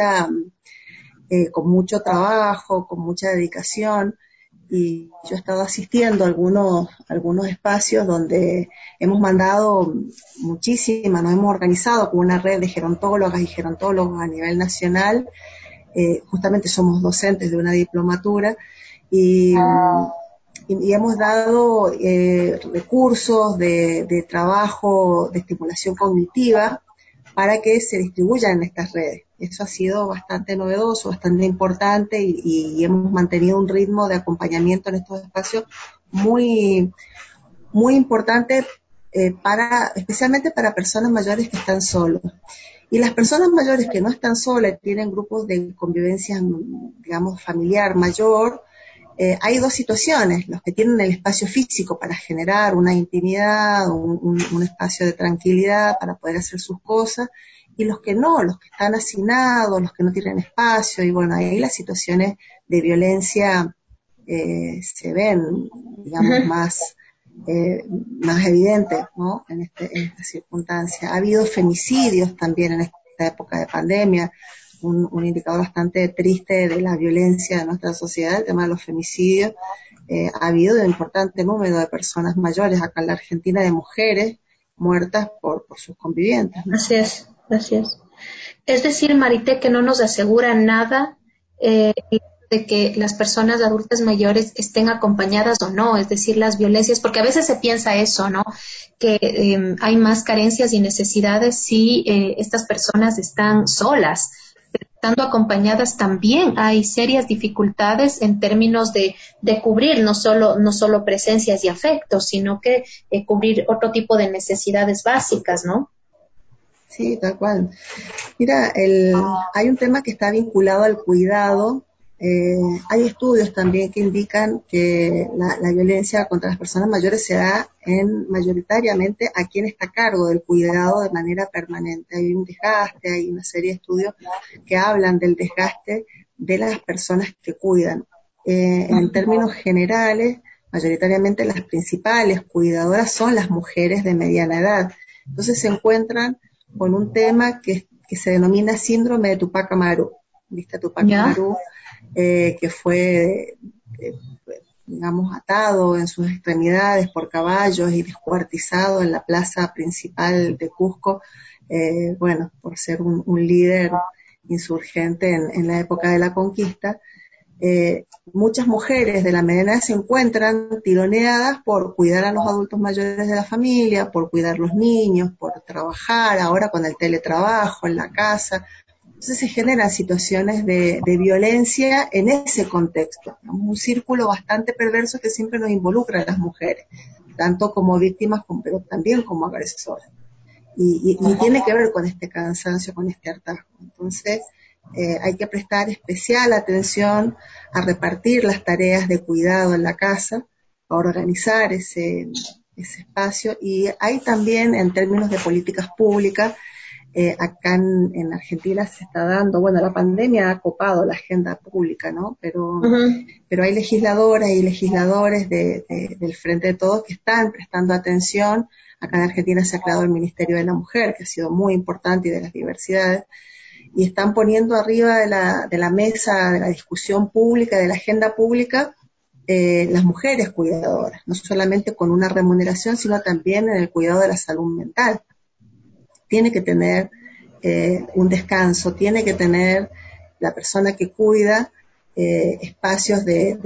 mucho trabajo, con mucha dedicación. Y yo he estado asistiendo a algunos espacios donde hemos mandado muchísimas, nos hemos organizado con una red de gerontólogas y gerontólogos a nivel nacional. Justamente somos docentes de una diplomatura y hemos dado recursos de trabajo, de estimulación cognitiva para que se distribuyan en estas redes. Eso ha sido bastante novedoso, bastante importante y hemos mantenido un ritmo de acompañamiento en estos espacios muy, muy importante especialmente para personas mayores que están solos. Y las personas mayores que no están solas, tienen grupos de convivencia, digamos, familiar mayor, hay dos situaciones: los que tienen el espacio físico para generar una intimidad, un espacio de tranquilidad para poder hacer sus cosas, y los que no, los que están hacinados, los que no tienen espacio, y bueno, ahí las situaciones de violencia se ven, digamos, más evidentes, ¿no? En esta circunstancia. Ha habido femicidios también en esta época de pandemia, un indicador bastante triste de la violencia de nuestra sociedad, el tema de los femicidios, ha habido un importante número de personas mayores acá en la Argentina, de mujeres muertas por sus convivientes, ¿no? Así es, así es. Es decir, Marité, que no nos asegura nada de que las personas adultas mayores estén acompañadas o no, es decir, las violencias, porque a veces se piensa eso, ¿no? Que hay más carencias y necesidades si estas personas están solas. Pero estando acompañadas también hay serias dificultades en términos de cubrir no solo presencias y afectos, sino que cubrir otro tipo de necesidades básicas, ¿no? Sí, tal cual. Mira, hay un tema que está vinculado al cuidado. Hay estudios también que indican que la violencia contra las personas mayores se da mayoritariamente a quien está a cargo del cuidado de manera permanente. Hay un desgaste, hay una serie de estudios que hablan del desgaste de las personas que cuidan. En términos generales, mayoritariamente las principales cuidadoras son las mujeres de mediana edad. Entonces se encuentran con un tema que se denomina síndrome de Tupac Amaru. ¿Viste? Tupac Amaru, que fue, digamos, atado en sus extremidades por caballos y descuartizado en la plaza principal de Cusco, bueno, por ser un líder insurgente en la época de la conquista. Muchas mujeres de la mediana edad se encuentran tironeadas por cuidar a los adultos mayores de la familia, por cuidar los niños, por trabajar, ahora con el teletrabajo en la casa. Entonces se generan situaciones de violencia en ese contexto, un círculo bastante perverso que siempre nos involucra a las mujeres, tanto como víctimas, pero también como agresoras. Y tiene que ver con este cansancio, con este hartazgo. Entonces, hay que prestar especial atención a repartir las tareas de cuidado en la casa, a organizar ese espacio, y hay también, en términos de políticas públicas, acá en Argentina se está dando, bueno, la pandemia ha copado la agenda pública, ¿no? Pero hay legisladoras y legisladores del Frente de Todos que están prestando atención. Acá en Argentina se ha creado el Ministerio de la Mujer, que ha sido muy importante, y de las diversidades, y están poniendo arriba de la mesa de la discusión pública, de la agenda pública, las mujeres cuidadoras, no solamente con una remuneración, sino también en el cuidado de la salud mental. Tiene que tener un descanso, tiene que tener la persona que cuida espacios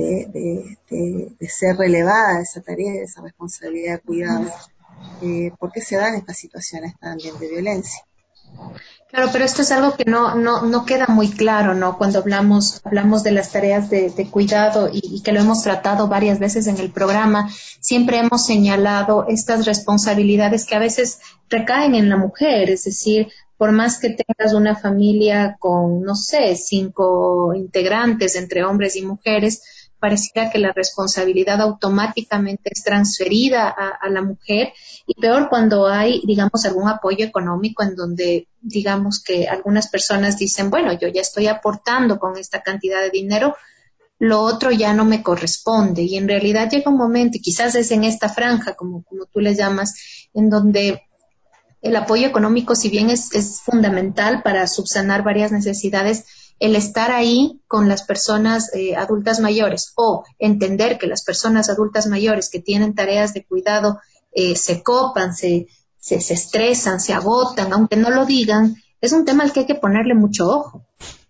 de ser relevada esa tarea, esa responsabilidad de cuidado, porque se dan estas situaciones también de violencia. Claro, pero esto es algo que no queda muy claro, ¿no? Cuando hablamos de las tareas de cuidado y que lo hemos tratado varias veces en el programa, siempre hemos señalado estas responsabilidades que a veces recaen en la mujer, es decir, por más que tengas una familia con, no sé, 5 integrantes entre hombres y mujeres, pareciera que la responsabilidad automáticamente es transferida a la mujer, y peor cuando hay, digamos, algún apoyo económico en donde, digamos, que algunas personas dicen, bueno, yo ya estoy aportando con esta cantidad de dinero, lo otro ya no me corresponde, y en realidad llega un momento, y quizás es en esta franja, como tú le llamas, en donde el apoyo económico, si bien es fundamental para subsanar varias necesidades, el estar ahí con las personas adultas mayores, o entender que las personas adultas mayores que tienen tareas de cuidado se copan, se estresan, se agotan, aunque no lo digan, es un tema al que hay que ponerle mucho ojo.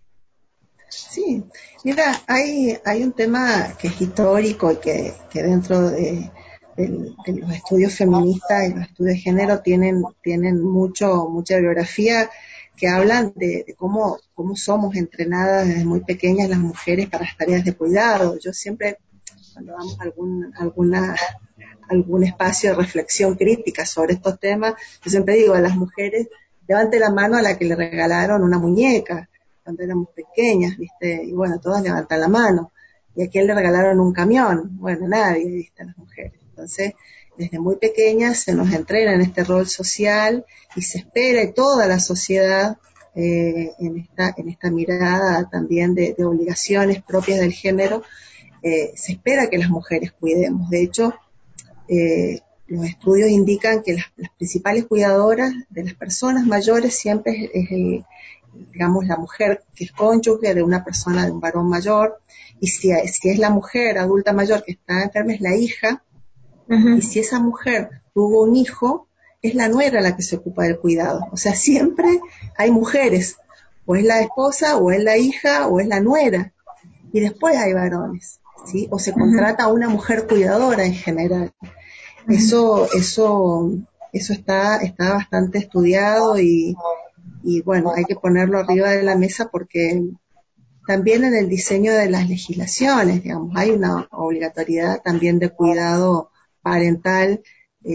Sí, mira, hay un tema que es histórico y que dentro de los estudios feministas y los estudios de género tienen mucha bibliografía que hablan de cómo somos entrenadas desde muy pequeñas las mujeres para las tareas de cuidado. Yo siempre, cuando damos algún espacio de reflexión crítica sobre estos temas, yo siempre digo a las mujeres, levante la mano a la que le regalaron una muñeca cuando éramos pequeñas, ¿viste? Y bueno, todas levantan la mano. ¿Y a quién le regalaron un camión? Bueno, nadie, ¿viste? A las mujeres. Entonces, desde muy pequeñas se nos entrena en este rol social y se espera, y toda la sociedad, en esta mirada también de obligaciones propias del género, se espera que las mujeres cuidemos. De hecho, los estudios indican que las principales cuidadoras de las personas mayores siempre digamos, la mujer que es cónyuge de una persona, de un varón mayor, y si es la mujer adulta mayor que está enferma, es la hija, y si esa mujer tuvo un hijo, es la nuera la que se ocupa del cuidado. O sea, siempre hay mujeres, o es la esposa, o es la hija, o es la nuera, y después hay varones, ¿sí? O se contrata a una mujer cuidadora en general. Eso está bastante estudiado y bueno, hay que ponerlo arriba de la mesa porque también en el diseño de las legislaciones, digamos, hay una obligatoriedad también de cuidado parental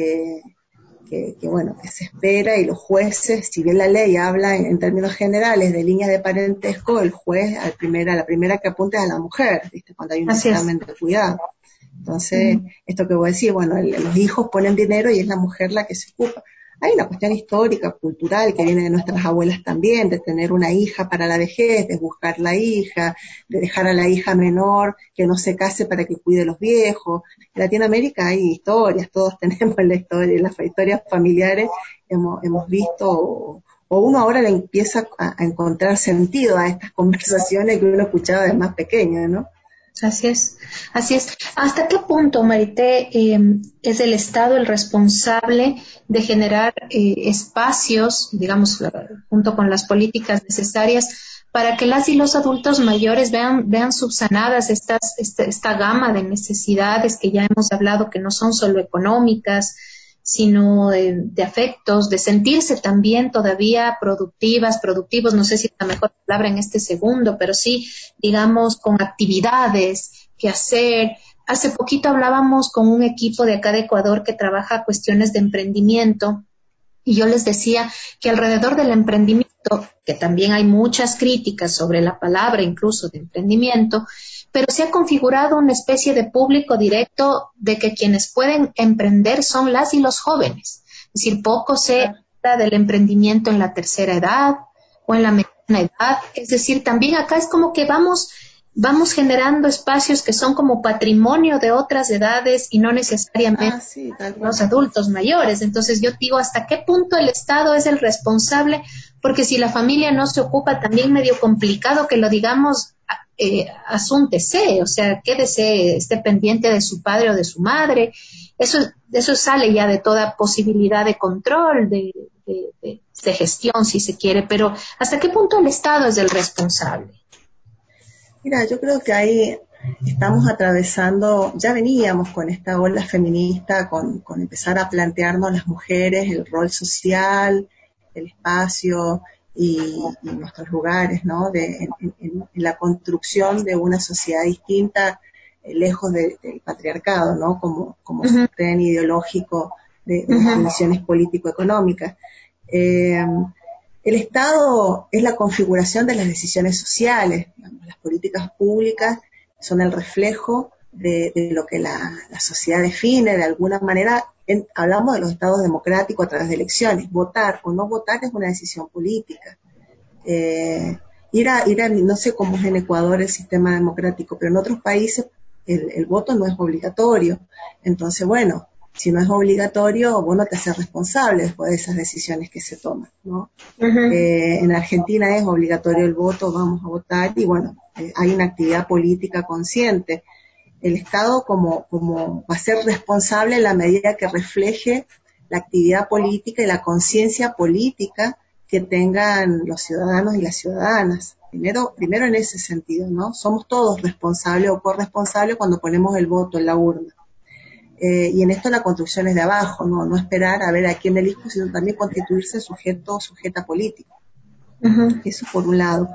que se espera, y los jueces, si bien la ley habla en términos generales de líneas de parentesco, el juez a la primera que apunta es a la mujer, ¿viste? Cuando hay un examen de cuidado. Entonces, esto que voy a decir, bueno, los hijos ponen dinero y es la mujer la que se ocupa. Hay una cuestión histórica, cultural, que viene de nuestras abuelas también, de tener una hija para la vejez, de buscar la hija, de dejar a la hija menor que no se case para que cuide a los viejos. En Latinoamérica hay historias, todos tenemos en las historias familiares, hemos visto, o uno ahora le empieza a encontrar sentido a estas conversaciones que uno escuchaba de más pequeño, ¿no? Así es, así es. ¿Hasta qué punto, Marité, es el Estado el responsable de generar espacios, digamos, junto con las políticas necesarias para que las y los adultos mayores vean subsanadas esta gama de necesidades que ya hemos hablado, que no son solo económicas, sino de afectos, de sentirse también todavía productivos, no sé si es la mejor palabra en este segundo, pero sí, digamos, con actividades que hacer. Hace poquito hablábamos con un equipo de acá de Ecuador que trabaja cuestiones de emprendimiento, y yo les decía que alrededor del emprendimiento, que también hay muchas críticas sobre la palabra incluso de emprendimiento, pero se ha configurado una especie de público directo de que quienes pueden emprender son las y los jóvenes. Es decir, poco se habla del emprendimiento en la tercera edad o en la mediana edad. Es decir, también acá es como que vamos generando espacios que son como patrimonio de otras edades y no necesariamente los adultos mayores. Entonces yo digo, ¿hasta qué punto el Estado es el responsable? Porque si la familia no se ocupa, también medio complicado que lo digamos, asúntese, o sea, quédese, esté pendiente de su padre o de su madre. Eso sale ya de toda posibilidad de control, de gestión, si se quiere, pero ¿hasta qué punto el Estado es el responsable? Mira, yo creo que ahí estamos atravesando, ya veníamos con esta ola feminista, con empezar a plantearnos las mujeres, el rol social, el espacio y nuestros lugares, ¿no? En la construcción de una sociedad distinta, lejos del patriarcado, ¿no? Como sostén ideológico de las condiciones político-económicas. El Estado es la configuración de las decisiones sociales, digamos, las políticas públicas son el reflejo de lo que la sociedad define. De alguna manera, hablamos de los estados democráticos a través de elecciones. Votar o no votar es una decisión política. No sé cómo es en Ecuador el sistema democrático, pero en otros países el voto no es obligatorio. Entonces, bueno, si no es obligatorio, vos no te haces responsable después de esas decisiones que se toman, ¿no? En Argentina es obligatorio el voto, vamos a votar, y bueno, hay una actividad política consciente. El Estado como va a ser responsable en la medida que refleje la actividad política y la conciencia política que tengan los ciudadanos y las ciudadanas. Primero en ese sentido, ¿no? Somos todos responsables o corresponsables cuando ponemos el voto en la urna. Y en esto la construcción es de abajo, no esperar a ver a quién elijo, sino también constituirse sujeto o sujeta político. Eso por un lado.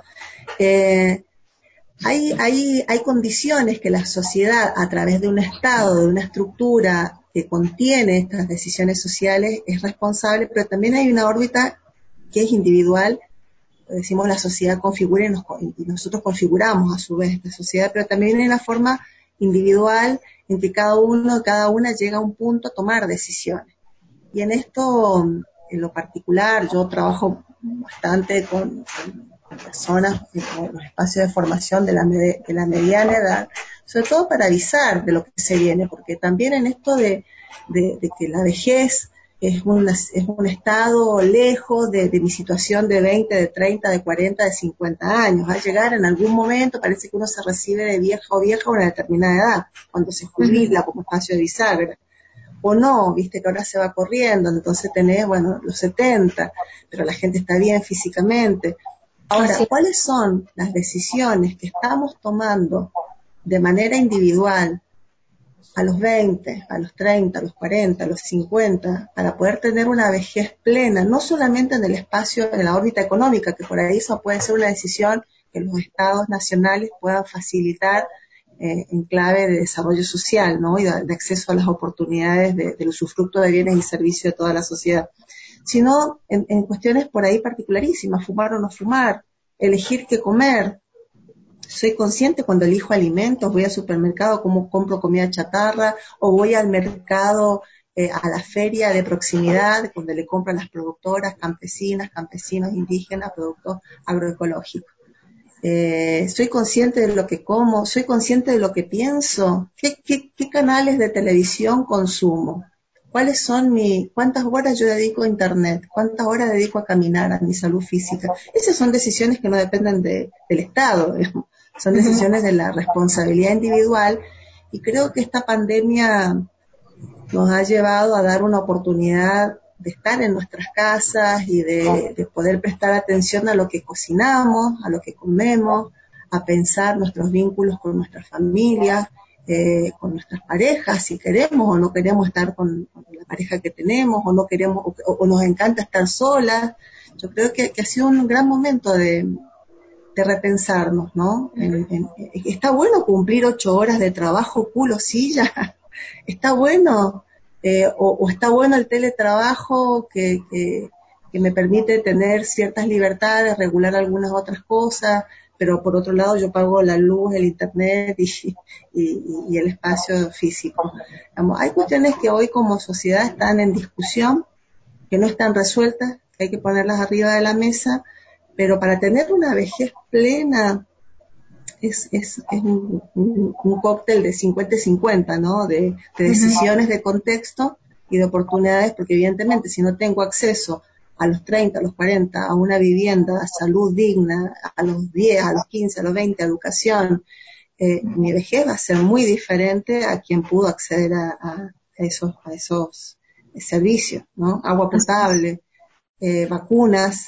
Hay condiciones que la sociedad, a través de un Estado, de una estructura que contiene estas decisiones sociales, es responsable, pero también hay una órbita que es individual. Decimos la sociedad configura y nosotros configuramos a su vez esta sociedad, pero también hay una forma individual en que cada una llega a un punto a tomar decisiones. Y en esto, en lo particular, yo trabajo bastante con personas en los espacios de formación de la mediana edad, sobre todo para avisar de lo que se viene, porque también en esto de que la vejez es un estado lejos de mi situación de 20, de 30, de 40, de 50 años. Va a llegar en algún momento, parece que uno se recibe de vieja o vieja a una determinada edad, cuando se jubila como espacio de bisagra. O no, viste que ahora se va corriendo, entonces tenés, bueno, los 70, pero la gente está bien físicamente. Ahora, ¿cuáles son las decisiones que estamos tomando de manera individual a los 20, a los 30, a los 40, a los 50, para poder tener una vejez plena, no solamente en el espacio, en la órbita económica, que por ahí eso puede ser una decisión que los estados nacionales puedan facilitar en clave de desarrollo social, ¿no? Y de acceso a las oportunidades del usufructo de bienes y servicios de toda la sociedad, sino en cuestiones por ahí particularísimas, fumar o no fumar, elegir qué comer. Soy consciente cuando elijo alimentos, voy al supermercado, como compro comida chatarra, o voy al mercado, a la feria de proximidad, donde le compran las productoras, campesinas, campesinos, indígenas, productos agroecológicos. Soy consciente de lo que como, soy consciente de lo que pienso, qué canales de televisión consumo, cuántas horas yo dedico a internet, cuántas horas dedico a caminar, a mi salud física. Esas son decisiones que no dependen del Estado, digamos. Son decisiones de la responsabilidad individual, y creo que esta pandemia nos ha llevado a dar una oportunidad de estar en nuestras casas y de poder prestar atención a lo que cocinamos, a lo que comemos, a pensar nuestros vínculos con nuestras familias, con nuestras parejas, si queremos o no queremos estar con la pareja que tenemos, o no queremos, o nos encanta estar solas. Yo creo que ha sido un gran momento de repensarnos, ¿no? Está bueno cumplir 8 horas de trabajo, culo, silla. Está bueno, o está bueno el teletrabajo que me permite tener ciertas libertades, regular algunas otras cosas, pero por otro lado yo pago la luz, el internet y el espacio físico. Hay cuestiones que hoy como sociedad están en discusión, que no están resueltas, que hay que ponerlas arriba de la mesa, pero para tener una vejez plena es un cóctel de 50-50, ¿no? De decisiones, de contexto y de oportunidades, porque evidentemente si no tengo acceso a los 30, a los 40, a una vivienda, a salud digna, a los 10, a los 15, a los 20, a educación, mi vejez va a ser muy diferente a quien pudo acceder a esos servicios, ¿no? Agua potable, vacunas,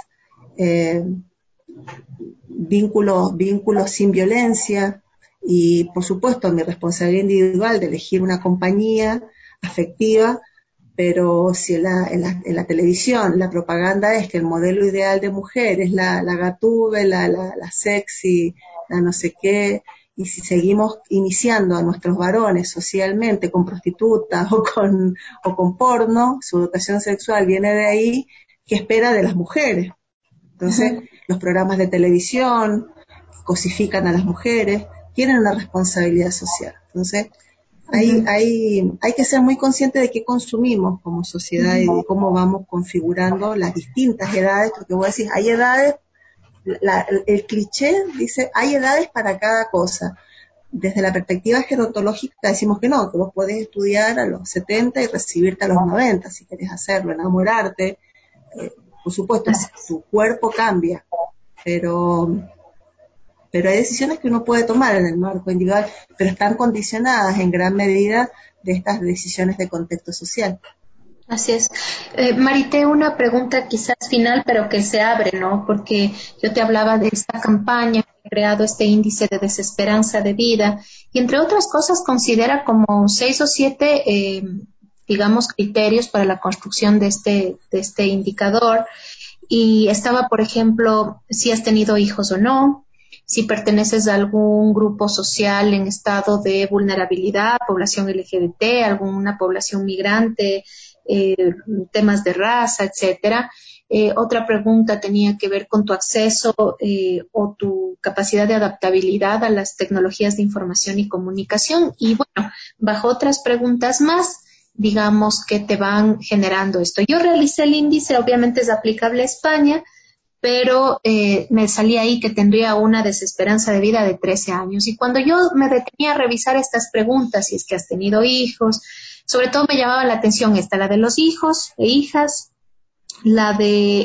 vínculos sin violencia, y por supuesto mi responsabilidad individual de elegir una compañía afectiva, pero si en la televisión la propaganda es que el modelo ideal de mujer es la gatube, la sexy, la no sé qué, y si seguimos iniciando a nuestros varones socialmente con prostitutas o con porno, su educación sexual viene de ahí, ¿qué espera de las mujeres? Entonces, los programas de televisión cosifican a las mujeres, tienen una responsabilidad social. Entonces, hay que ser muy consciente de qué consumimos como sociedad y de cómo vamos configurando las distintas edades, porque vos decís, hay edades, el cliché dice, hay edades para cada cosa. Desde la perspectiva gerontológica decimos que no, que vos podés estudiar a los 70 y recibirte a los 90, si querés hacerlo, enamorarte. Por supuesto, tu cuerpo cambia, pero hay decisiones que uno puede tomar en el marco individual, pero están condicionadas en gran medida de estas decisiones de contexto social. Así es. Marité, una pregunta quizás final, pero que se abre, ¿no? Porque yo te hablaba de esta campaña que ha creado este índice de desesperanza de vida, y entre otras cosas considera como 6 o 7 digamos, criterios para la construcción de este indicador. Y estaba, por ejemplo, si has tenido hijos o no, si perteneces a algún grupo social en estado de vulnerabilidad, población LGBT, alguna población migrante, temas de raza, etcétera. Otra pregunta tenía que ver con tu acceso o tu capacidad de adaptabilidad a las tecnologías de información y comunicación. Y bueno, bajo otras preguntas más, digamos, que te van generando esto. Yo realicé el índice, obviamente es aplicable a España, pero me salía ahí que tendría una desesperanza de vida de 13 años. Y cuando yo me detenía a revisar estas preguntas, si es que has tenido hijos, sobre todo me llamaba la atención la de los hijos e hijas, la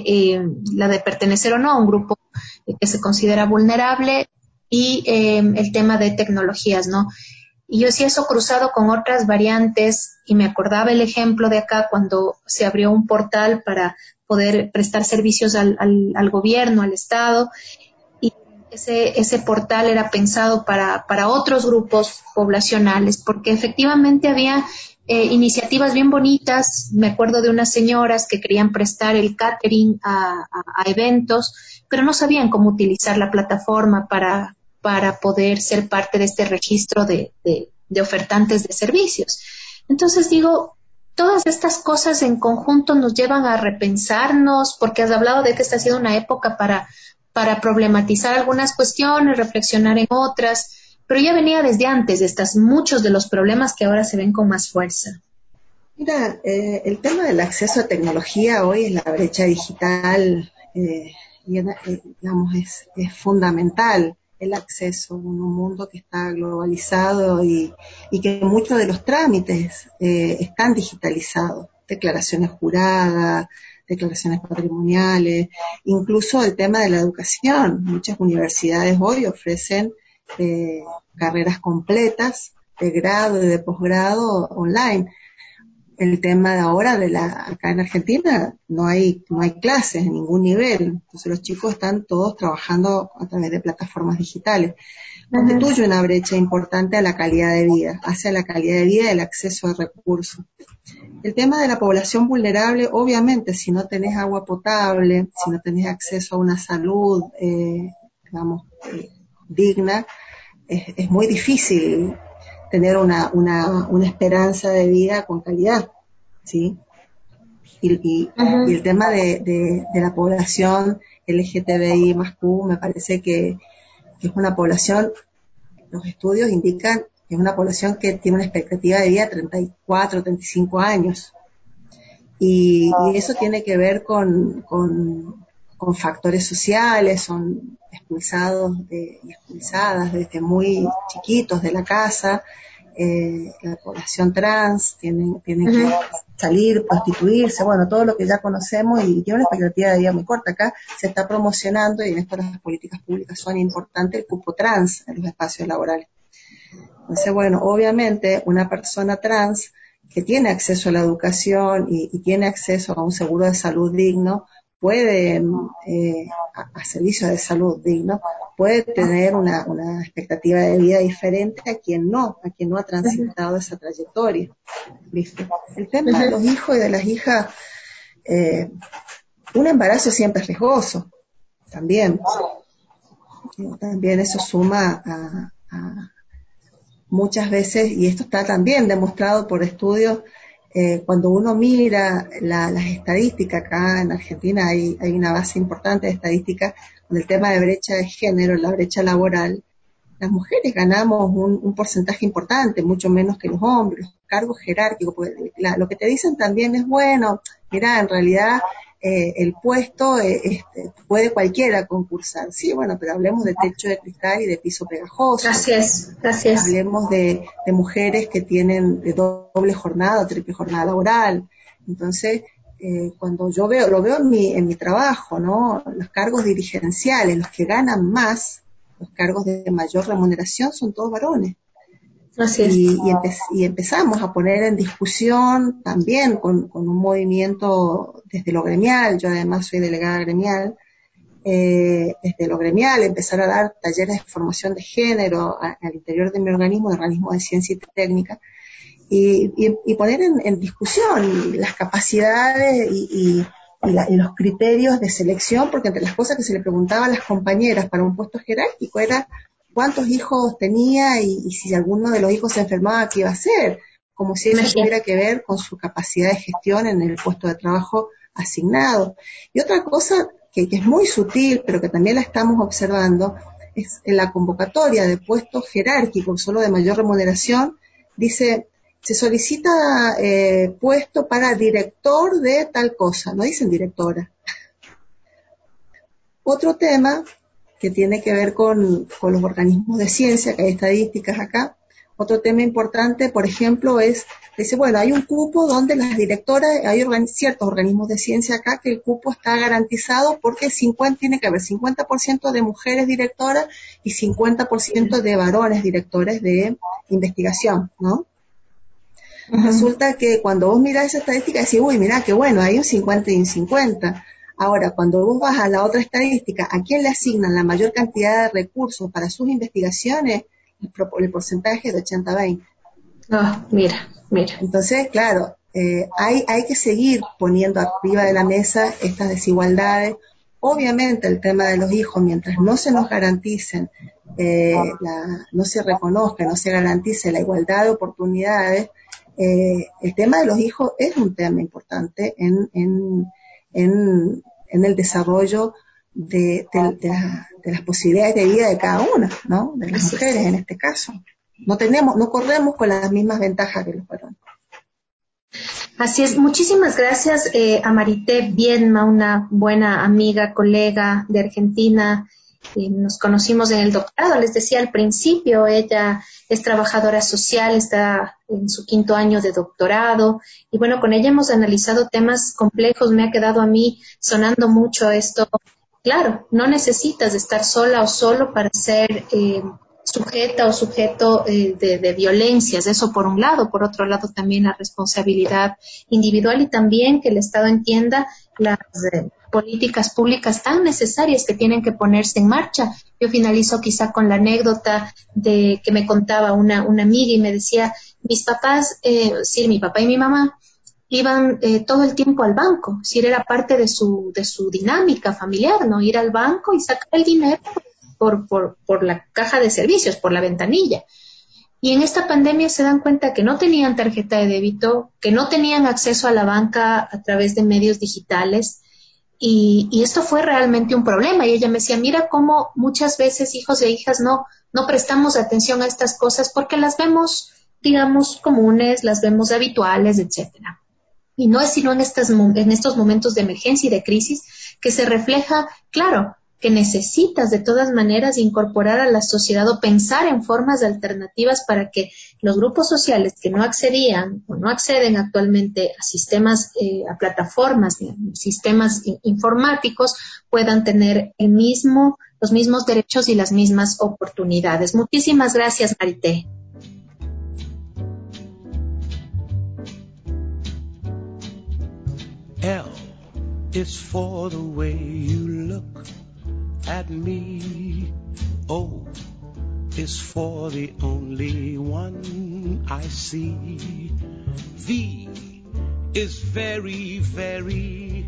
de pertenecer o no a un grupo que se considera vulnerable y el tema de tecnologías, ¿no? Y yo decía eso cruzado con otras variantes y me acordaba el ejemplo de acá cuando se abrió un portal para poder prestar servicios al gobierno, al Estado, y ese portal era pensado para otros grupos poblacionales, porque efectivamente había iniciativas bien bonitas. Me acuerdo de unas señoras que querían prestar el catering a eventos, pero no sabían cómo utilizar la plataforma para poder ser parte de este registro de ofertantes de servicios. Entonces digo, todas estas cosas en conjunto nos llevan a repensarnos, porque has hablado de que esta ha sido una época para problematizar algunas cuestiones, reflexionar en otras, pero ya venía desde antes de muchos de los problemas que ahora se ven con más fuerza. Mira, el tema del acceso a tecnología hoy en la brecha digital, digamos, es fundamental el acceso en un mundo que está globalizado y que muchos de los trámites están digitalizados, declaraciones juradas, declaraciones patrimoniales, incluso el tema de la educación. Muchas universidades hoy ofrecen carreras completas de grado y de posgrado online. El tema de ahora acá en Argentina no hay clases en ningún nivel, entonces los chicos están todos trabajando a través de plataformas digitales. Constituye una brecha importante a la calidad de vida, hacia la calidad de vida y el acceso a recursos. El tema de la población vulnerable, obviamente, si no tenés agua potable, si no tenés acceso a una salud, digna, es muy difícil tener una esperanza de vida con calidad, ¿sí? Y el tema de la población LGTBI más Q, me parece que es una población, los estudios indican que es una población que tiene una expectativa de vida de 34, 35 años. Y eso tiene que ver con factores sociales, son expulsados y expulsadas desde muy chiquitos de la casa, la población trans tienen que salir, prostituirse, bueno, todo lo que ya conocemos y tiene una expectativa de vida muy corta. Acá se está promocionando y en esto las políticas públicas son importantes el cupo trans en los espacios laborales. Entonces, bueno, obviamente una persona trans que tiene acceso a la educación y tiene acceso a un seguro de salud digno, puede, a servicios de salud digno, puede tener una expectativa de vida diferente a quien no ha transitado esa trayectoria. ¿Viste? El tema de los hijos y de las hijas, un embarazo siempre es riesgoso, también eso suma a muchas veces, y esto está también demostrado por estudios, cuando uno mira las estadísticas, acá en Argentina hay una base importante de estadísticas con el tema de brecha de género, la brecha laboral. Las mujeres ganamos un porcentaje importante, mucho menos que los hombres, los cargos jerárquicos, porque lo que te dicen también es, bueno, mira, en realidad el puesto puede cualquiera concursar. Sí, bueno, pero hablemos de techo de cristal y de piso pegajoso. Gracias. Hablemos de mujeres que tienen de doble jornada o triple jornada laboral. Entonces, cuando yo lo veo en mi trabajo, ¿no? Los cargos dirigenciales, los que ganan más, los cargos de mayor remuneración son todos varones. Así es. Y empezamos a poner en discusión también con un movimiento desde lo gremial, yo además soy delegada gremial, desde lo gremial empezar a dar talleres de formación de género al interior de mi organismo, el organismo de ciencia y técnica, y poner en discusión las capacidades y los criterios de selección, porque entre las cosas que se le preguntaba a las compañeras para un puesto jerárquico era cuántos hijos tenía y si alguno de los hijos se enfermaba, qué iba a hacer, como si eso tuviera que ver con su capacidad de gestión en el puesto de trabajo asignado. Y otra cosa que es muy sutil, pero que también la estamos observando, es en la convocatoria de puestos jerárquicos, solo de mayor remuneración, dice, se solicita puesto para director de tal cosa, no dicen directora. otro tema que tiene que ver con los organismos de ciencia, que hay estadísticas acá. Otro tema importante, por ejemplo, dice, bueno, hay un cupo donde las directoras, hay ciertos organismos de ciencia acá que el cupo está garantizado porque tiene que haber 50% de mujeres directoras y 50% de varones directores de investigación, ¿no? Uh-huh. Resulta que cuando vos mirás esa estadística, decís, uy, mirá, qué bueno, hay un 50 y un 50. Ahora, cuando vos vas a la otra estadística, ¿a quién le asignan la mayor cantidad de recursos para sus investigaciones? El porcentaje de 80-20. Ah, mira. Entonces, claro, hay que seguir poniendo arriba de la mesa estas desigualdades. Obviamente el tema de los hijos, mientras no se nos garanticen, no se reconozca, no se garantice la igualdad de oportunidades, el tema de los hijos es un tema importante en el desarrollo de las posibilidades de vida de cada una, ¿no? De las mujeres en este caso. No corremos con las mismas ventajas que los varones. Así es. Muchísimas gracias a Marité Biedma, una buena amiga, colega de Argentina. Nos conocimos en el doctorado, les decía al principio, ella es trabajadora social, está en su 5º año de doctorado y bueno, con ella hemos analizado temas complejos. Me ha quedado a mí sonando mucho esto. Claro, no necesitas de estar sola o solo para ser sujeta o sujeto de violencias, eso por un lado. Por otro lado también la responsabilidad individual y también que el Estado entienda las políticas públicas tan necesarias que tienen que ponerse en marcha. Yo finalizo quizá con la anécdota de que me contaba una amiga y me decía, mis papás, mi papá y mi mamá iban todo el tiempo al banco, si era parte de su dinámica familiar, ¿no? Ir al banco y sacar el dinero por la caja de servicios, por la ventanilla. Y en esta pandemia se dan cuenta que no tenían tarjeta de débito, que no tenían acceso a la banca a través de medios digitales, y esto fue realmente un problema. Y ella me decía, mira cómo muchas veces hijos e hijas no prestamos atención a estas cosas porque las vemos, digamos, comunes, las vemos habituales, etcétera. Y no es sino en estos momentos de emergencia y de crisis que se refleja, claro, que necesitas de todas maneras incorporar a la sociedad o pensar en formas alternativas para que los grupos sociales que no accedían o no acceden actualmente a sistemas, a plataformas, sistemas informáticos, puedan tener los mismos derechos y las mismas oportunidades. Muchísimas gracias, Marité. L is for the way you look at me. O is for the only one I see. V is very, very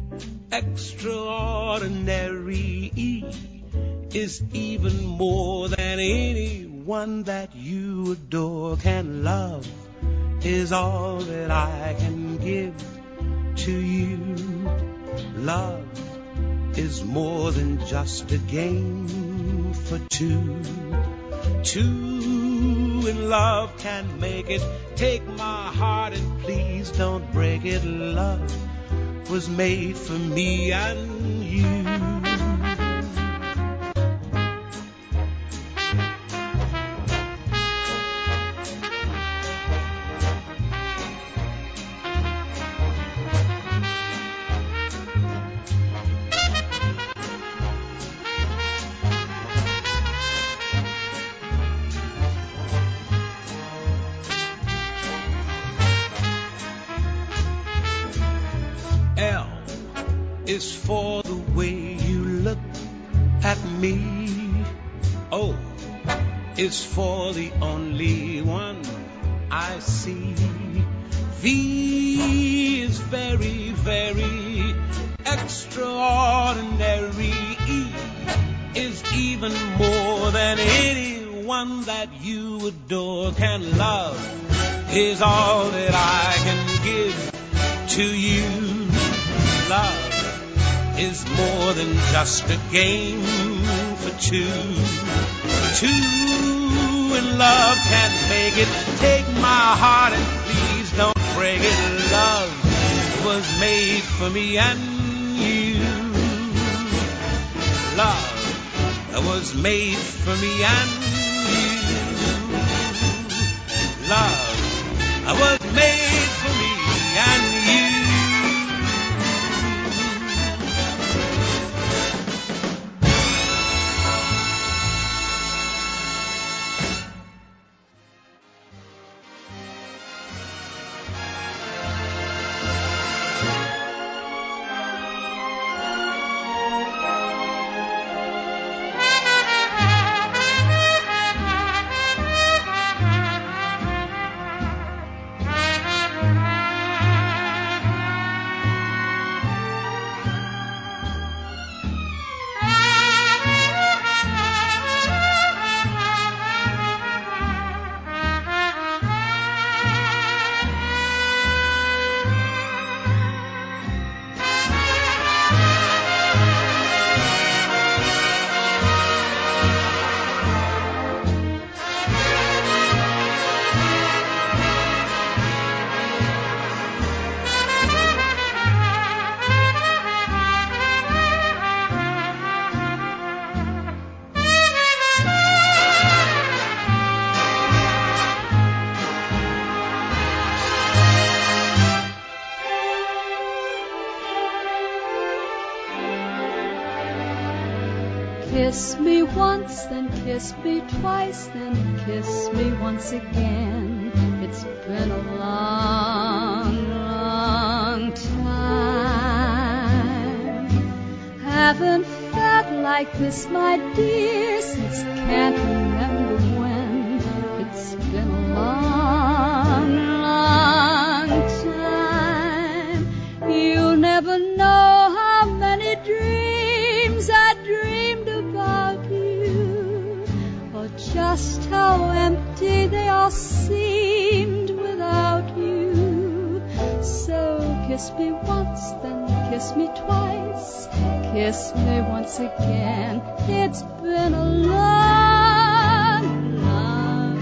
extraordinary. E is even more than anyone that you adore can love. Is all that I can give to you. Love is more than just a game for two. Two in love can make it. Take my heart and please don't break it. Love was made for me and you. Is for the way you look at me. O is for the only one I see. V is very, very extraordinary. E is even more than anyone that you adore can love. Is all that I can give to you. Love is more than just a game for two. Two in love can make it. Take my heart and please don't break it. Love was made for me and you. love that was made for me and you. Love that was made for me and you. Kiss me once, then kiss me twice, then kiss me once again. It's been a long, long time. Haven't felt like this, my dear, since can't remember when. It's been a long, long time. You'll never know how many dreams I dreamed about you, or just how empty they all seemed without you. So kiss me once, then kiss me twice, kiss me once again. It's been a long, long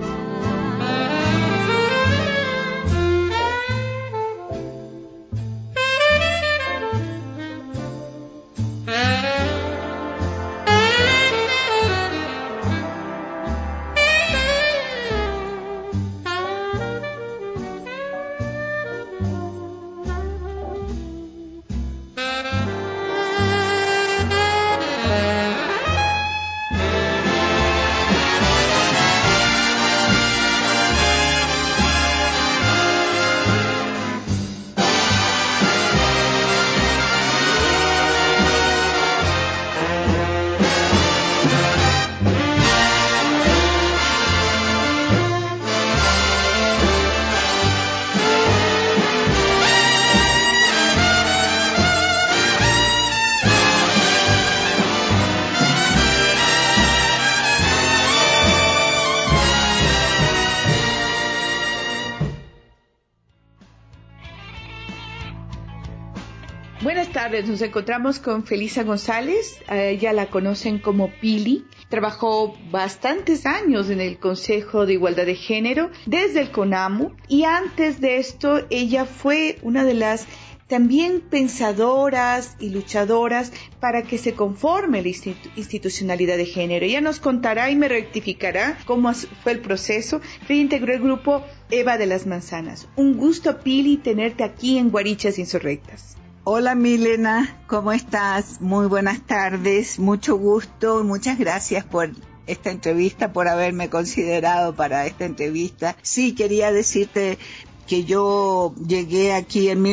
Buenas tardes, nos encontramos con Felisa González, a ella la conocen como Pili, trabajó bastantes años en el Consejo de Igualdad de Género desde el CONAMU y antes de esto ella fue una de las también pensadoras y luchadoras para que se conforme la institucionalidad de género. Ella nos contará y me rectificará cómo fue el proceso. Ella integró el grupo Eva de las Manzanas. Un gusto, Pili, tenerte aquí en Guarichas Insurrectas. Hola Milena, ¿cómo estás? Muy buenas tardes, mucho gusto y muchas gracias por esta entrevista, por haberme considerado para esta entrevista. Sí, quería decirte que yo llegué aquí en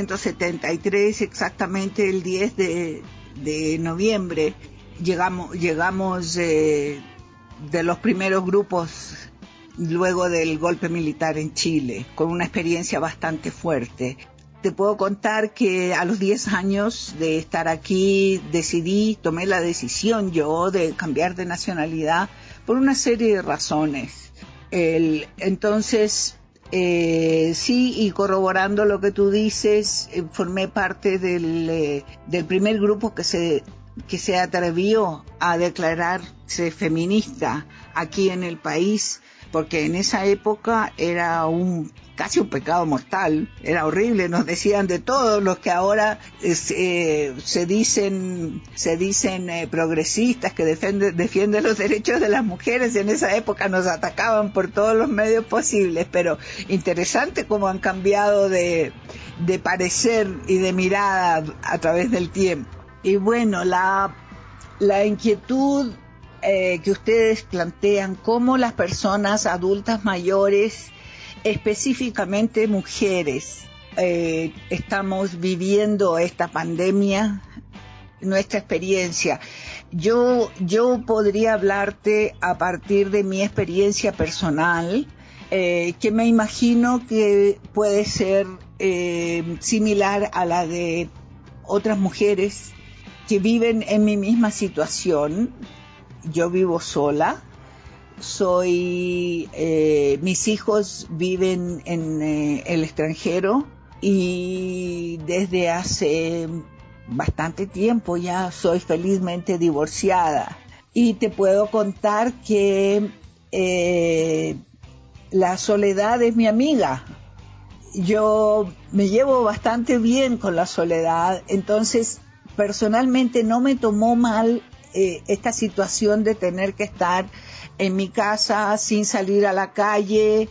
1973, exactamente el 10 de noviembre. Llegamos de los primeros grupos luego del golpe militar en Chile, con una experiencia bastante fuerte. Te puedo contar que a los 10 años de estar aquí tomé la decisión yo de cambiar de nacionalidad por una serie de razones. Entonces, sí, y corroborando lo que tú dices, formé parte del primer grupo que se atrevió a declararse feminista aquí en el país, porque en esa época era un casi un pecado mortal, era horrible, nos decían de todos los que ahora se dicen progresistas que defienden los derechos de las mujeres. En esa época nos atacaban por todos los medios posibles, pero interesante cómo han cambiado de parecer y de mirada a través del tiempo. Y bueno, la inquietud que ustedes plantean, cómo las personas adultas mayores, específicamente mujeres, estamos viviendo esta pandemia, nuestra experiencia. Yo podría hablarte a partir de mi experiencia personal, que me imagino que puede ser similar a la de otras mujeres que viven en mi misma situación. Yo vivo sola, mis hijos viven en el extranjero y desde hace bastante tiempo ya soy felizmente divorciada. Y te puedo contar que la soledad es mi amiga. Yo me llevo bastante bien con la soledad, entonces personalmente no me tomó mal esta situación de tener que estar en mi casa sin salir a la calle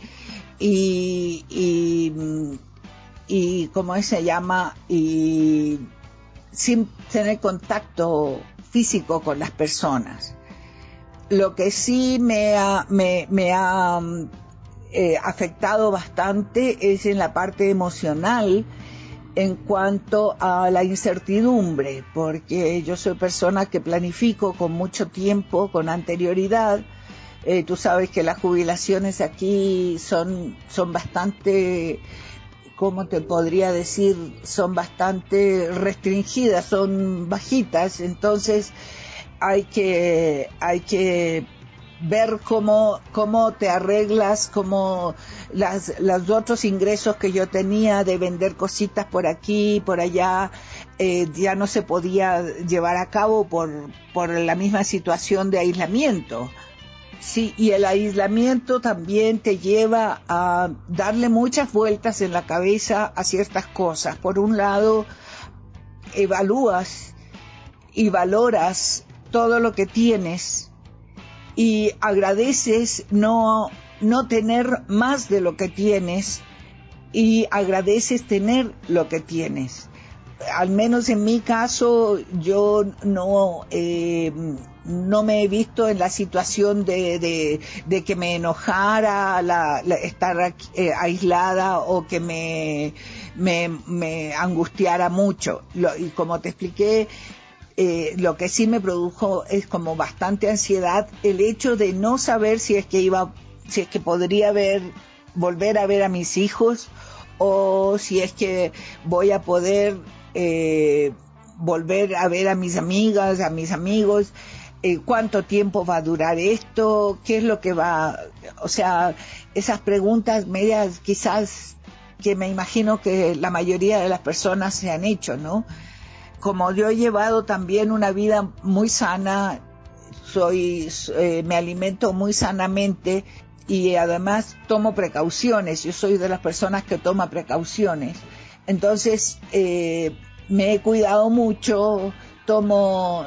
y ¿cómo se llama? Y sin tener contacto físico con las personas. Lo que sí me ha afectado bastante es en la parte emocional, en cuanto a la incertidumbre, porque yo soy persona que planifico con mucho tiempo, con anterioridad. Tú sabes que las jubilaciones aquí son bastante, ¿cómo te podría decir? Son bastante restringidas, son bajitas, entonces hay que ver cómo te arreglas, cómo los otros ingresos que yo tenía de vender cositas por aquí, por allá, ya no se podía llevar a cabo por la misma situación de aislamiento. Sí, y el aislamiento también te lleva a darle muchas vueltas en la cabeza a ciertas cosas. Por un lado, evalúas y valoras todo lo que tienes y agradeces no tener más de lo que tienes y agradeces tener lo que tienes. Al menos en mi caso, yo no me he visto en la situación de que me enojara estar aislada o que me angustiara mucho. Y como te expliqué, lo que sí me produjo es como bastante ansiedad el hecho de no saber si es que podría volver a ver a mis hijos o si es que voy a poder volver a ver a mis amigas, a mis amigos, cuánto tiempo va a durar esto, qué es lo que o sea, esas preguntas medias quizás que me imagino que la mayoría de las personas se han hecho, ¿no? Como yo he llevado también una vida muy sana, me alimento muy sanamente y además tomo precauciones. Yo soy de las personas que toma precauciones. Entonces, me he cuidado mucho, tomo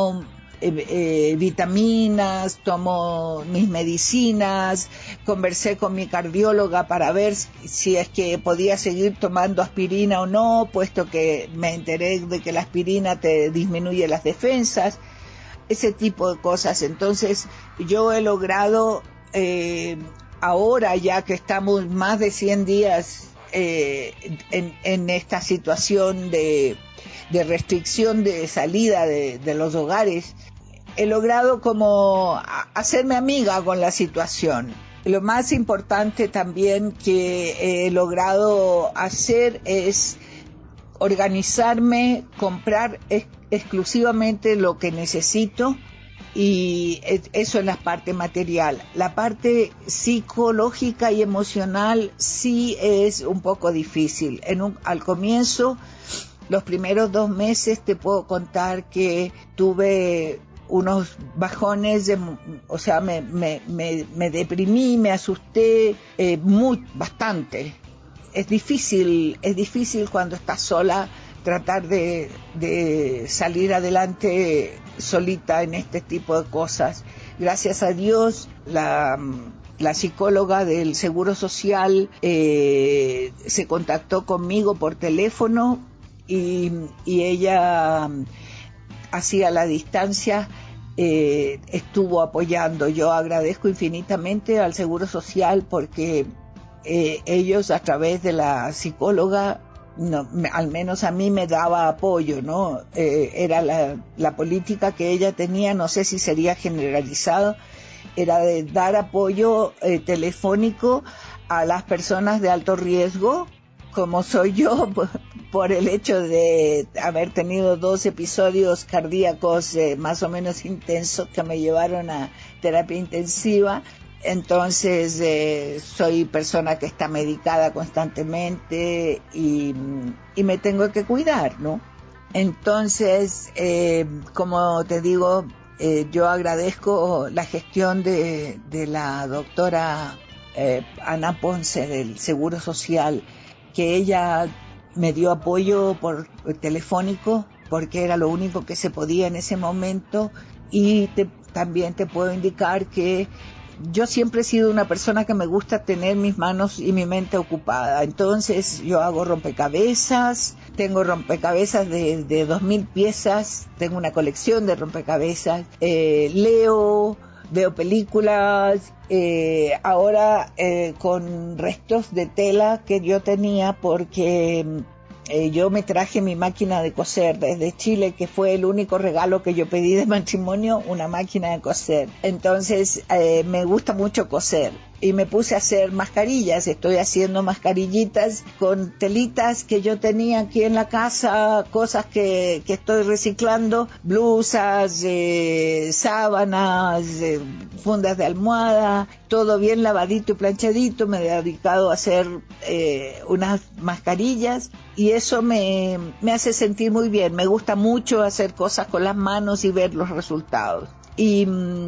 vitaminas, tomo mis medicinas, conversé con mi cardióloga para ver si es que podía seguir tomando aspirina o no, puesto que me enteré de que la aspirina te disminuye las defensas, ese tipo de cosas. Entonces yo he logrado, ahora ya que estamos más de 100 días en esta situación de restricción de salida de los hogares, he logrado como hacerme amiga con la situación. Lo más importante también que he logrado hacer es organizarme, comprar exclusivamente lo que necesito, y eso es la parte material. La parte psicológica y emocional sí es un poco difícil. Al comienzo, los primeros 2 meses, te puedo contar que tuve unos bajones, o sea, me deprimí, me asusté bastante. es difícil cuando estás sola tratar de salir adelante solita en este tipo de cosas. Gracias a Dios, la psicóloga del Seguro Social se contactó conmigo por teléfono y ella así a la distancia estuvo apoyando. Yo agradezco infinitamente al Seguro Social porque ellos a través de la psicóloga al menos a mí me daba apoyo, ¿no? Era la política que ella tenía, no sé si sería generalizado, era de dar apoyo telefónico a las personas de alto riesgo, como soy yo, por el hecho de haber tenido 2 episodios cardíacos más o menos intensos que me llevaron a terapia intensiva. Entonces soy persona que está medicada constantemente y me tengo que cuidar, ¿no? Entonces, como te digo, yo agradezco la gestión de la doctora Ana Ponce del Seguro Social, que ella me dio apoyo por telefónico porque era lo único que se podía en ese momento. Y también te puedo indicar que yo siempre he sido una persona que me gusta tener mis manos y mi mente ocupada. Entonces yo hago rompecabezas, tengo rompecabezas de 2000 piezas, tengo una colección de rompecabezas, leo, veo películas, ahora con restos de tela que yo tenía porque yo me traje mi máquina de coser desde Chile, que fue el único regalo que yo pedí de matrimonio, una máquina de coser. Entonces me gusta mucho coser y me puse a hacer mascarillas. Estoy haciendo mascarillitas con telitas que yo tenía aquí en la casa, cosas que estoy reciclando, blusas, sábanas, fundas de almohada, todo bien lavadito y planchadito. Me he dedicado a hacer unas mascarillas y eso me hace sentir muy bien. Me gusta mucho hacer cosas con las manos y ver los resultados. Y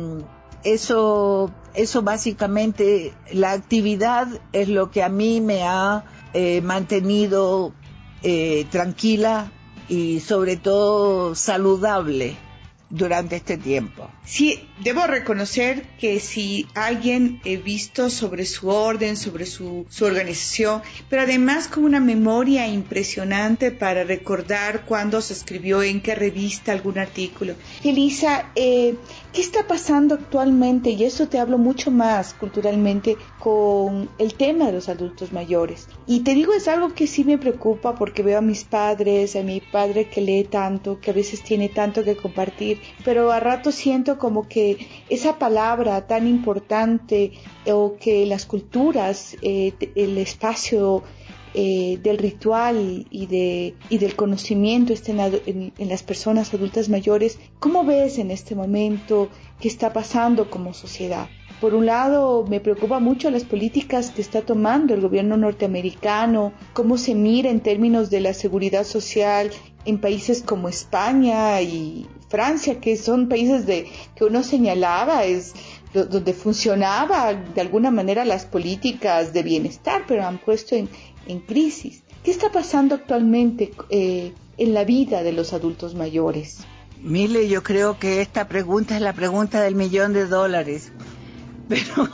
eso básicamente, la actividad es lo que a mí me ha mantenido tranquila y sobre todo saludable durante este tiempo. Sí, debo reconocer que si alguien he visto sobre su orden, sobre su organización, pero además con una memoria impresionante para recordar cuándo se escribió, en qué revista, algún artículo. Elisa, ¿qué está pasando actualmente? Y eso te hablo mucho más culturalmente con el tema de los adultos mayores. Y te digo, es algo que sí me preocupa porque veo a mis padres, a mi padre que lee tanto, que a veces tiene tanto que compartir, pero a rato siento como que esa palabra tan importante o que las culturas, el espacio del ritual y del conocimiento estén en las personas adultas mayores. ¿Cómo ves en este momento qué está pasando como sociedad? Por un lado, me preocupa mucho las políticas que está tomando el gobierno norteamericano, cómo se mira en términos de la seguridad social en países como España y Francia, que son países que uno señalaba donde funcionaba de alguna manera las políticas de bienestar, pero han puesto en crisis. ¿Qué está pasando actualmente en la vida de los adultos mayores? Mile, yo creo que esta pregunta es la pregunta del $1.000.000, pero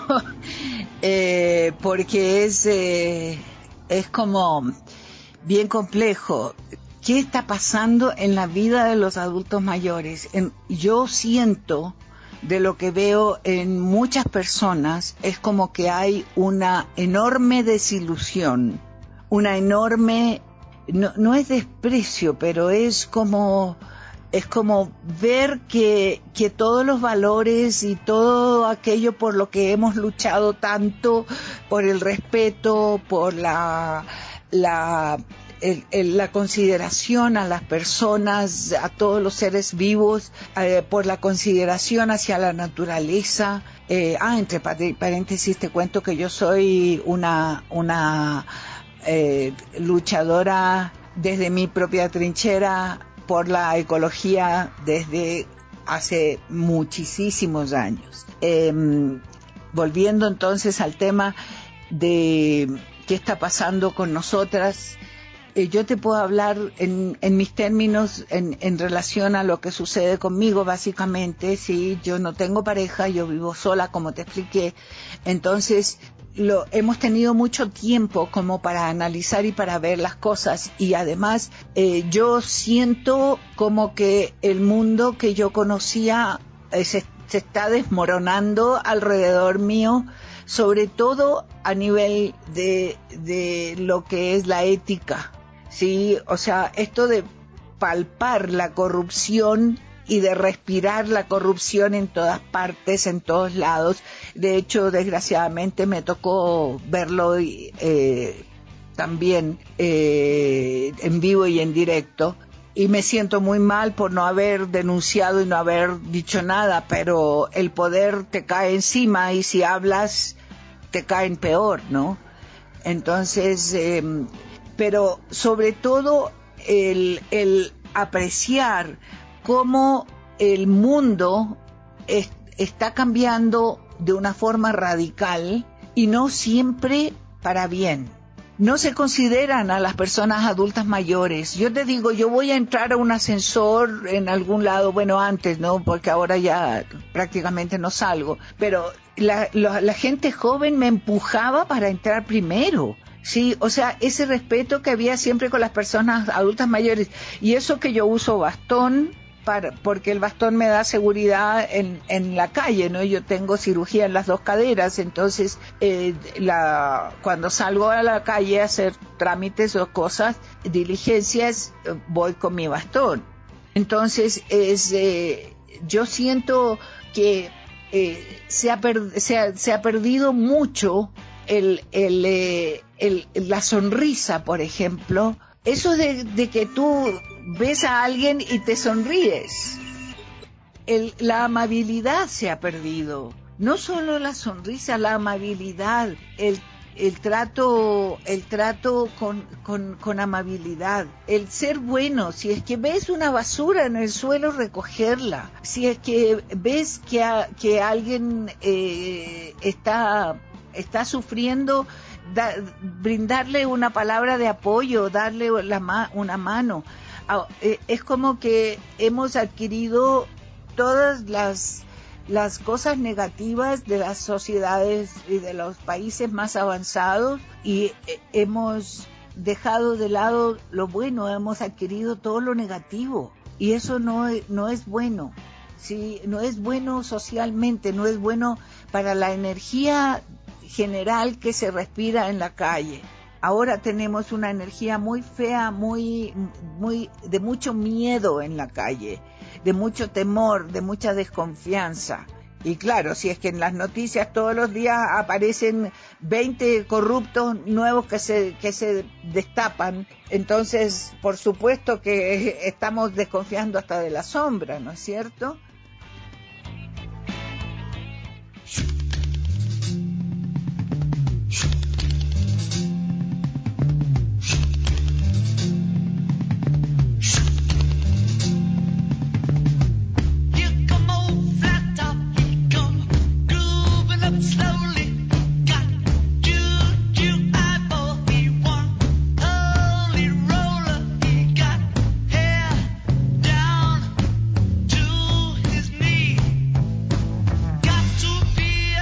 porque es como bien complejo. ¿Qué está pasando en la vida de los adultos mayores? Yo siento, de lo que veo en muchas personas, es como que hay una enorme desilusión, una enorme, no es desprecio, pero es como ver que todos los valores y todo aquello por lo que hemos luchado tanto, por el respeto, por la consideración a las personas, a todos los seres vivos, por la consideración hacia la naturaleza. Entre paréntesis te cuento que yo soy una luchadora desde mi propia trinchera por la ecología desde hace muchísimos años. Volviendo entonces al tema de qué está pasando con nosotras. Yo te puedo hablar en mis términos en relación a lo que sucede conmigo, básicamente. Sí, yo no tengo pareja, yo vivo sola, como te expliqué. Entonces, hemos tenido mucho tiempo como para analizar y para ver las cosas. Y además, yo siento como que el mundo que yo conocía se está desmoronando alrededor mío, sobre todo a nivel de lo que es la ética. Sí, o sea, esto de palpar la corrupción y de respirar la corrupción en todas partes, en todos lados. De hecho, desgraciadamente me tocó verlo también en vivo y en directo. Y me siento muy mal por no haber denunciado y no haber dicho nada, pero el poder te cae encima y si hablas te caen peor, ¿no? Entonces, pero sobre todo el apreciar cómo el mundo está cambiando de una forma radical y no siempre para bien. No se consideran a las personas adultas mayores. Yo te digo, yo voy a entrar a un ascensor en algún lado, bueno, antes, ¿no? Porque ahora ya prácticamente no salgo. Pero la gente joven me empujaba para entrar primero. Sí, o sea, ese respeto que había siempre con las personas adultas mayores. Y eso que yo uso bastón, porque el bastón me da seguridad en la calle, ¿no? Yo tengo cirugía en las dos caderas, entonces cuando salgo a la calle a hacer trámites o cosas, diligencias, voy con mi bastón. Entonces yo siento que se ha perdido mucho la sonrisa, por ejemplo. Eso de que tú ves a alguien y te sonríes. La amabilidad se ha perdido. No solo la sonrisa, la amabilidad, el trato con amabilidad, el ser bueno. Si es que ves una basura en el suelo, recogerla. Si es que ves que alguien está sufriendo, brindarle una palabra de apoyo, darle una mano. Es como que hemos adquirido todas las cosas negativas de las sociedades y de los países más avanzados y hemos dejado de lado lo bueno, hemos adquirido todo lo negativo y eso no es bueno. Sí, no es bueno socialmente, no es bueno para la energía general que se respira en la calle. Ahora tenemos una energía muy fea, muy de mucho miedo en la calle, de mucho temor, de mucha desconfianza. Y claro, si es que en las noticias todos los días aparecen 20 corruptos nuevos que se destapan, entonces por supuesto que estamos desconfiando hasta de la sombra, ¿no es cierto? Got to be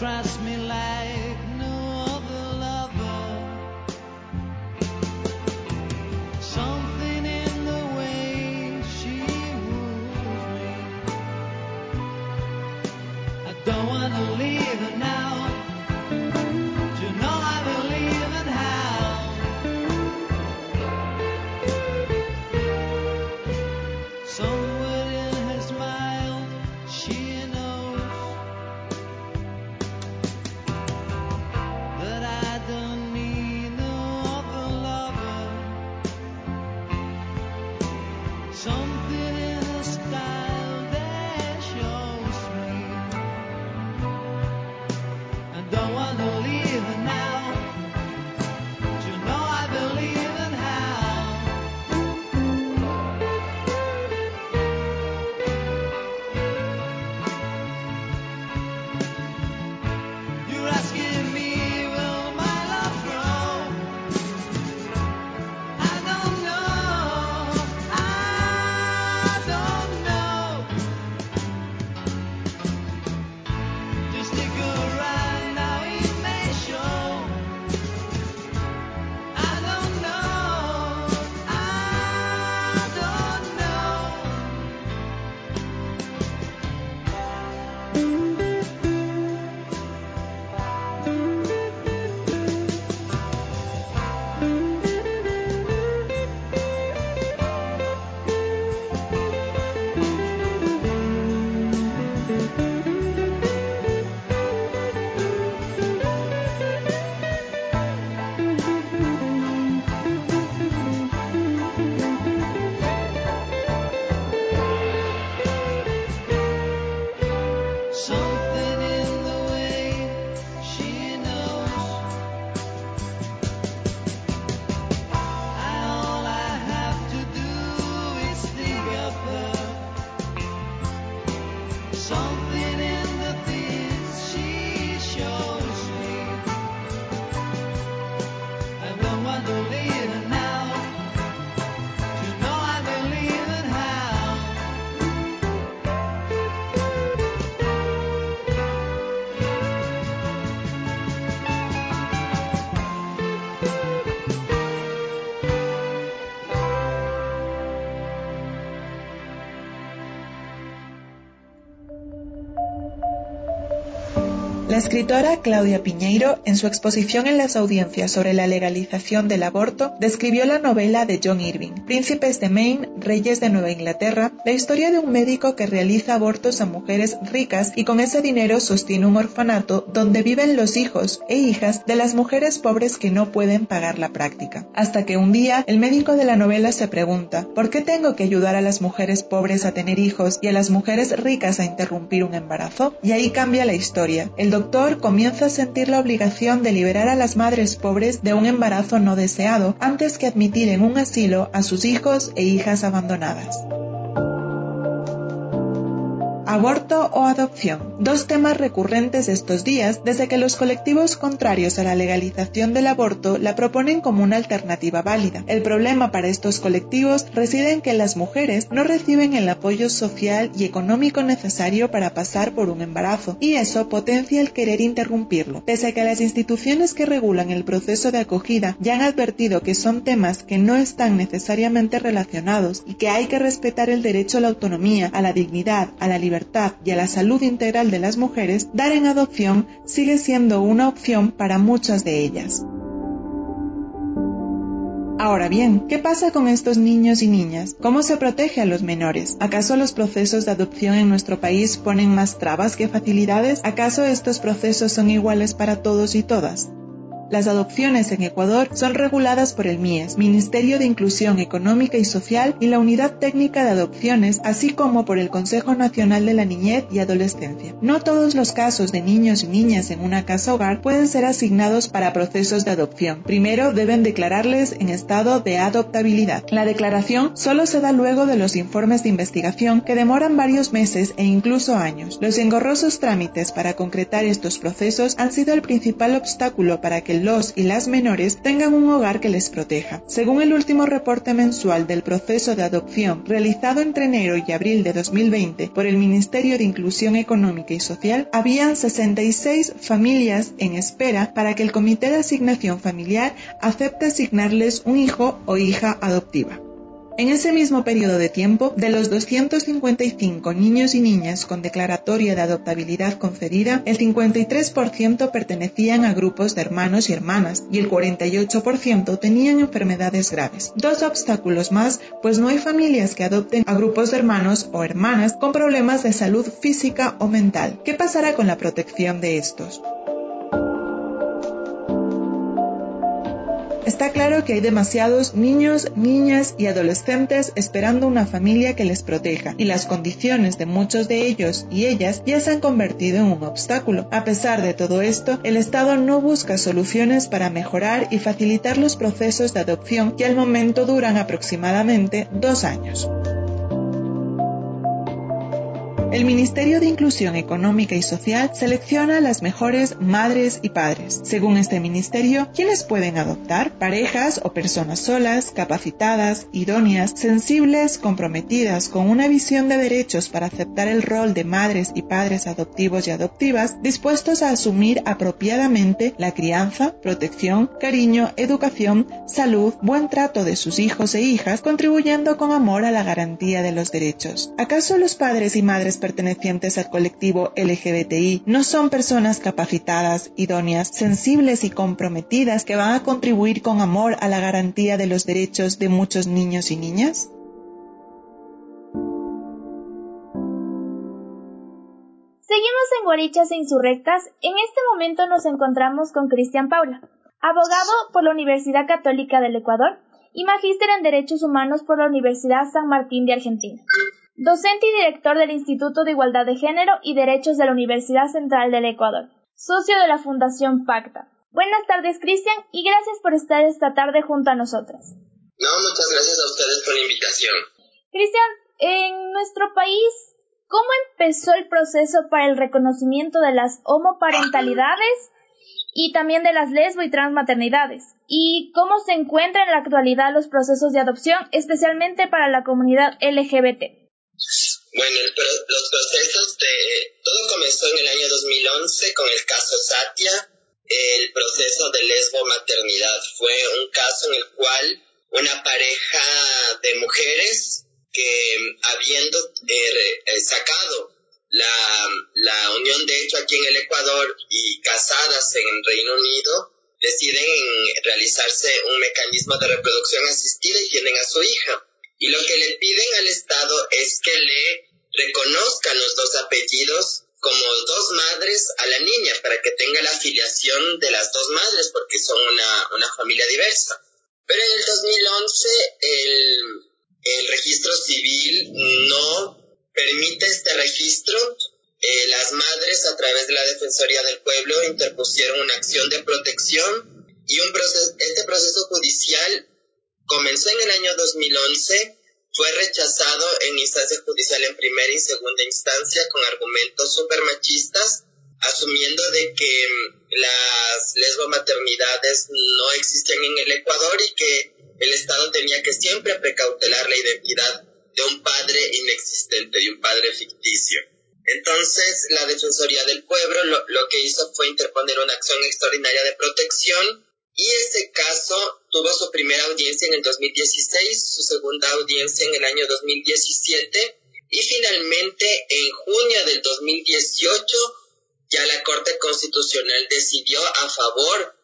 trust me like no other lover. Something in the way she moves me. I don't want to leave her now. You know I believe in how. Somewhere in her smile, she knows that I don't need no other lover. Something in her style that shows me I don't want to leave her now. You know I believe in how. You're asking me, will my love grow? I don't know. I don't know. Just stick around now, it may show. I don't know. I don't know. Something in the way she knows. All I have to do is think of her. Something in the things she shows me. I don't want to leave her now. You know I believe in how. La escritora Claudia Piñeiro, en su exposición en las audiencias sobre la legalización del aborto, describió la novela de John Irving, Príncipes de Maine, Reyes de Nueva Inglaterra, la historia de un médico que realiza abortos a mujeres ricas y con ese dinero sostiene un orfanato donde viven los hijos e hijas de las mujeres pobres que no pueden pagar la práctica. Hasta que un día, el médico de la novela se pregunta, ¿por qué tengo que ayudar a las mujeres pobres a tener hijos y a las mujeres ricas a interrumpir un embarazo? Y ahí cambia la historia. El doctor comienza a sentir la obligación de liberar a las madres pobres de un embarazo no deseado antes que admitir en un asilo a sus hijos e hijas abandonadas. Aborto o adopción, dos temas recurrentes estos días desde que los colectivos contrarios a la legalización del aborto la proponen como una alternativa válida. El problema para estos colectivos reside en que las mujeres no reciben el apoyo social y económico necesario para pasar por un embarazo, y eso potencia el querer interrumpirlo. Pese a que las instituciones que regulan el proceso de acogida ya han advertido que son temas que no están necesariamente relacionados y que hay que respetar el derecho a la autonomía, a la dignidad, a la libertad y a la salud integral de las mujeres, dar en adopción sigue siendo una opción para muchas de ellas. Ahora bien, ¿qué pasa con estos niños y niñas? ¿Cómo se protege a los menores? ¿Acaso los procesos de adopción en nuestro país ponen más trabas que facilidades? ¿Acaso estos procesos son iguales para todos y todas? Las adopciones en Ecuador son reguladas por el MIES, Ministerio de Inclusión Económica y Social, y la Unidad Técnica de Adopciones, así como por el Consejo Nacional de la Niñez y Adolescencia. No todos los casos de niños y niñas en una casa hogar pueden ser asignados para procesos de adopción. Primero deben declararles en estado de adoptabilidad. La declaración solo se da luego de los informes de investigación que demoran varios meses e incluso años. Los engorrosos trámites para concretar estos procesos han sido el principal obstáculo para que el los y las menores tengan un hogar que les proteja. Según el último reporte mensual del proceso de adopción realizado entre enero y abril de 2020 por el Ministerio de Inclusión Económica y Social, habían 66 familias en espera para que el Comité de Asignación Familiar acepte asignarles un hijo o hija adoptiva. En ese mismo periodo de tiempo, de los 255 niños y niñas con declaratoria de adoptabilidad concedida, el 53% pertenecían a grupos de hermanos y hermanas y el 48% tenían enfermedades graves. Dos obstáculos más, pues no hay familias que adopten a grupos de hermanos o hermanas con problemas de salud física o mental. ¿Qué pasará con la protección de estos? Está claro que hay demasiados niños, niñas y adolescentes esperando una familia que les proteja, y las condiciones de muchos de ellos y ellas ya se han convertido en un obstáculo. A pesar de todo esto, el Estado no busca soluciones para mejorar y facilitar los procesos de adopción que al momento duran aproximadamente 2 años. El Ministerio de Inclusión Económica y Social selecciona a las mejores madres y padres. Según este ministerio, ¿quiénes pueden adoptar? Parejas o personas solas, capacitadas, idóneas, sensibles, comprometidas, con una visión de derechos para aceptar el rol de madres y padres adoptivos y adoptivas, dispuestos a asumir apropiadamente la crianza, protección, cariño, educación, salud, buen trato de sus hijos e hijas, contribuyendo con amor a la garantía de los derechos. ¿Acaso los padres y madres pertenecientes al colectivo LGBTI no son personas capacitadas, idóneas, sensibles y comprometidas que van a contribuir con amor a la garantía de los derechos de muchos niños y niñas? Seguimos en Guarichas e Insurrectas. En este momento nos encontramos con Cristian Paula, abogado por la Universidad Católica del Ecuador y magíster en Derechos Humanos por la Universidad San Martín de Argentina. Docente y director del Instituto de Igualdad de Género y Derechos de la Universidad Central del Ecuador, socio de la Fundación Pacta. Buenas tardes, Cristian, y gracias por estar esta tarde junto a nosotras. No, muchas gracias a ustedes por la invitación. Cristian, en nuestro país, ¿cómo empezó el proceso para el reconocimiento de las homoparentalidades y también de las lesbo- y transmaternidades? ¿Y cómo se encuentran en la actualidad los procesos de adopción, especialmente para la comunidad LGBT? Bueno, los procesos todo comenzó en el año 2011 con el caso Satia, el proceso de lesbo-maternidad. Fue un caso en el cual una pareja de mujeres que habiendo sacado la unión de hecho aquí en el Ecuador y casadas en el Reino Unido, deciden realizarse un mecanismo de reproducción asistida y tienen a su hija. Y lo que le piden al Estado es que le reconozcan los dos apellidos como dos madres a la niña para que tenga la filiación de las dos madres porque son una familia diversa. Pero en el 2011 el registro civil no permite este registro. Las madres a través de la Defensoría del Pueblo interpusieron una acción de protección y este proceso judicial comenzó en el año 2011, fue rechazado en instancia judicial en primera y segunda instancia con argumentos súper machistas, asumiendo de que las lesbomaternidades no existían en el Ecuador y que el Estado tenía que siempre precautelar la identidad de un padre inexistente y un padre ficticio. Entonces, la Defensoría del Pueblo lo que hizo fue interponer una acción extraordinaria de protección. Y este caso tuvo su primera audiencia en el 2016, su segunda audiencia en el año 2017 y finalmente en junio del 2018 ya la Corte Constitucional decidió a favor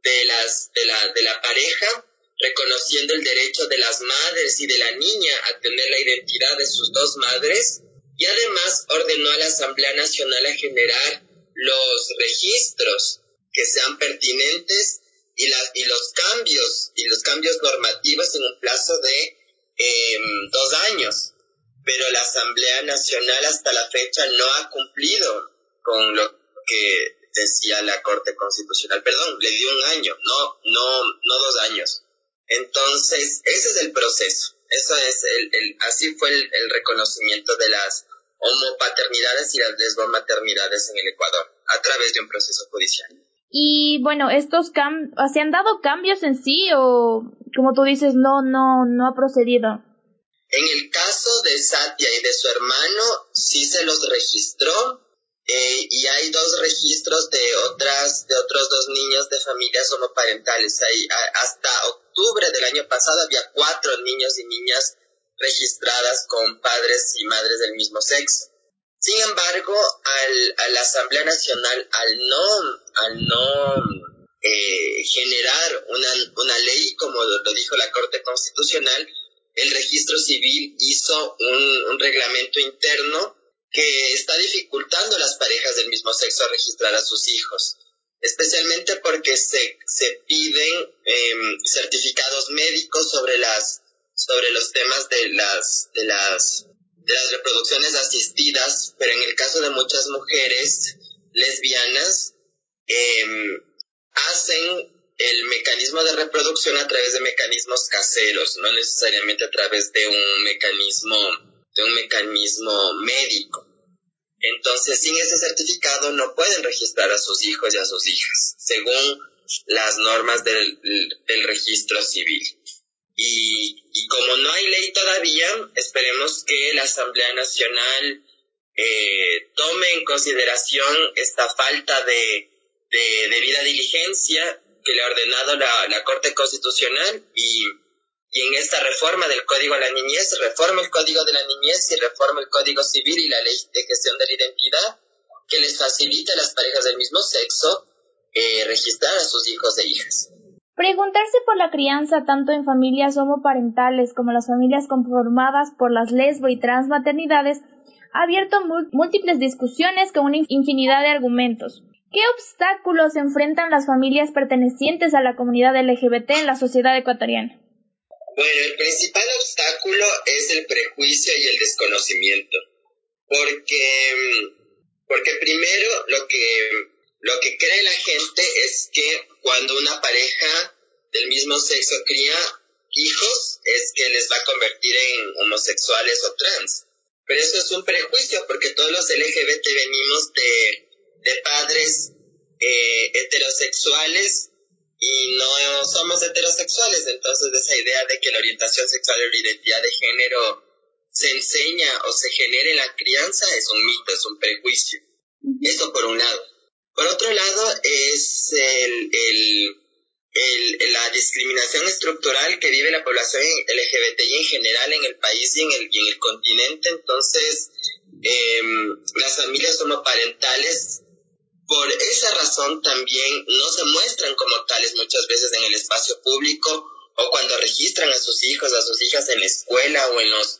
de la pareja, reconociendo el derecho de las madres y de la niña a tener la identidad de sus dos madres y además ordenó a la Asamblea Nacional a generar los registros que sean pertinentes y los cambios normativos en un plazo de 2 años. Pero la Asamblea Nacional hasta la fecha no ha cumplido con lo que decía la Corte Constitucional. Perdón, le dio 1 año, no 2 años. Entonces, ese es el proceso. Eso es así fue el reconocimiento de las homopaternidades y las lesbomaternidades en el Ecuador, a través de un proceso judicial. Y bueno, ¿se han dado cambios en sí o, como tú dices, no ha procedido? En el caso de Satya y de su hermano, sí se los registró, y hay 2 registros de otros 2 niños de familias homoparentales. Hasta octubre del año pasado había 4 niños y niñas registradas con padres y madres del mismo sexo. Sin embargo, a la Asamblea Nacional, al no generar una ley, como lo dijo la Corte Constitucional, el Registro Civil hizo un reglamento interno que está dificultando a las parejas del mismo sexo a registrar a sus hijos, especialmente porque se piden certificados médicos sobre los temas de las reproducciones asistidas, pero en el caso de muchas mujeres lesbianas, hacen el mecanismo de reproducción a través de mecanismos caseros, no necesariamente a través de un mecanismo médico. Entonces, sin ese certificado no pueden registrar a sus hijos y a sus hijas, según las normas del registro civil. Y como no hay ley todavía, esperemos que la Asamblea Nacional tome en consideración esta falta de debida diligencia que le ha ordenado la Corte Constitucional y en esta reforma del Código de la Niñez, reforma el Código de la Niñez y reforma el Código Civil y la Ley de Gestión de la Identidad, que les facilite a las parejas del mismo sexo registrar a sus hijos e hijas. Preguntarse por la crianza tanto en familias homoparentales como las familias conformadas por las lesbo y trans maternidades ha abierto múltiples discusiones con una infinidad de argumentos. ¿Qué obstáculos enfrentan las familias pertenecientes a la comunidad LGBT en la sociedad ecuatoriana? Bueno, el principal obstáculo es el prejuicio y el desconocimiento, porque primero lo que cree la gente es que cuando una pareja del mismo sexo cría hijos es que les va a convertir en homosexuales o trans. Pero eso es un prejuicio, porque todos los LGBT venimos de padres heterosexuales y no somos heterosexuales. Entonces esa idea de que la orientación sexual o la identidad de género se enseña o se genera en la crianza es un mito, es un prejuicio. Eso por un lado. Por otro lado es la discriminación estructural que vive la población LGBTI en general en el país y en el continente. Entonces, las familias homoparentales, por esa razón también no se muestran como tales muchas veces en el espacio público, o cuando registran a sus hijos, a sus hijas en la escuela o en los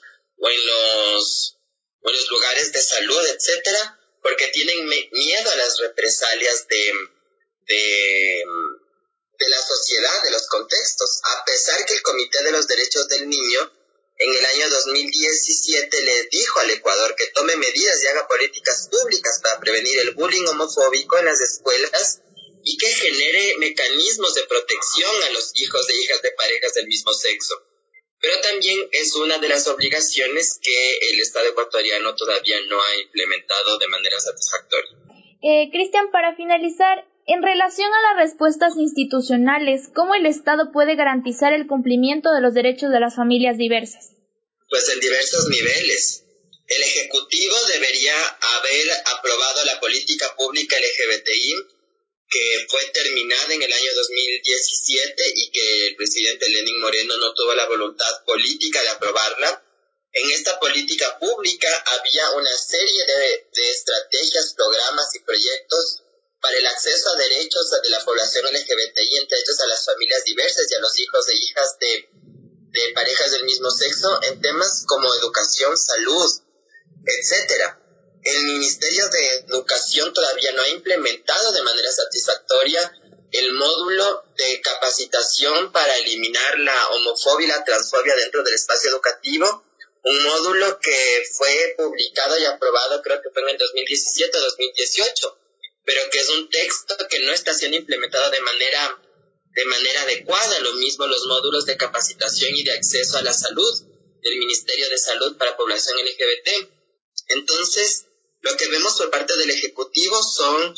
lugares de salud, etcétera, porque tienen miedo a las represalias de la sociedad, de los contextos, a pesar que el Comité de los Derechos del Niño en el año 2017 le dijo al Ecuador que tome medidas y haga políticas públicas para prevenir el bullying homofóbico en las escuelas y que genere mecanismos de protección a los hijos e hijas de parejas del mismo sexo. Pero también es una de las obligaciones que el Estado ecuatoriano todavía no ha implementado de manera satisfactoria. Cristian, para finalizar, en relación a las respuestas institucionales, ¿cómo el Estado puede garantizar el cumplimiento de los derechos de las familias diversas? Pues en diversos niveles. El Ejecutivo debería haber aprobado la política pública LGBTI, que fue terminada en el año 2017 y que el presidente Lenín Moreno no tuvo la voluntad política de aprobarla. En esta política pública había una serie de estrategias, programas y proyectos para el acceso a derechos de la población LGBTI, entre ellos a las familias diversas y a los hijos e hijas de parejas del mismo sexo, en temas como educación, salud, etcétera. El Ministerio de Educación todavía no ha implementado de manera satisfactoria el módulo de capacitación para eliminar la homofobia y la transfobia dentro del espacio educativo, un módulo que fue publicado y aprobado creo que fue en el 2017 o 2018, pero que es un texto que no está siendo implementado de manera adecuada. Lo mismo los módulos de capacitación y de acceso a la salud del Ministerio de Salud para población LGBT. Entonces, lo que vemos por parte del Ejecutivo son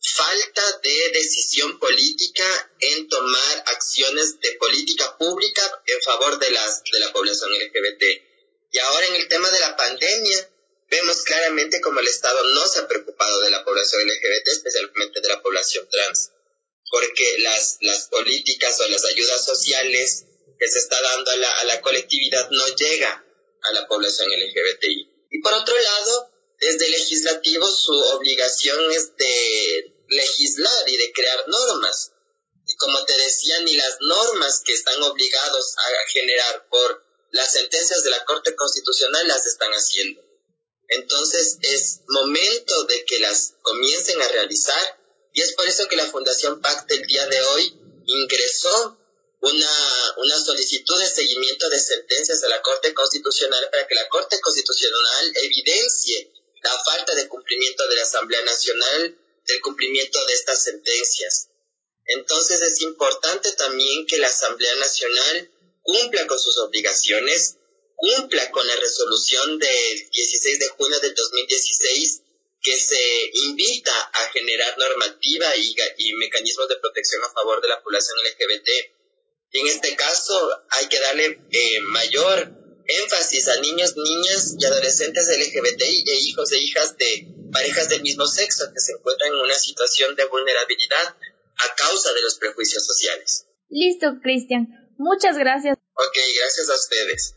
falta de decisión política en tomar acciones de política pública en favor de la población LGBT. Y ahora en el tema de la pandemia, vemos claramente cómo el Estado no se ha preocupado de la población LGBT, especialmente de la población trans, porque las políticas o las ayudas sociales que se está dando a la colectividad no llega a la población LGBTI. Y por otro lado, desde el legislativo su obligación es de legislar y de crear normas. Y como te decía, ni las normas que están obligados a generar por las sentencias de la Corte Constitucional las están haciendo. Entonces es momento de que las comiencen a realizar, y es por eso que la Fundación Pacte el día de hoy ingresó una solicitud de seguimiento de sentencias a la Corte Constitucional para que la Corte Constitucional evidencie la falta de cumplimiento de la Asamblea Nacional del cumplimiento de estas sentencias. Entonces es importante también que la Asamblea Nacional cumpla con sus obligaciones, cumpla con la resolución del 16 de junio del 2016 que se invita a generar normativa y mecanismos de protección a favor de la población LGBT. Y en este caso hay que darle mayor énfasis a niños, niñas y adolescentes LGBTI e hijos e hijas de parejas del mismo sexo que se encuentran en una situación de vulnerabilidad a causa de los prejuicios sociales. Listo, Cristian. Muchas gracias. Ok, gracias a ustedes.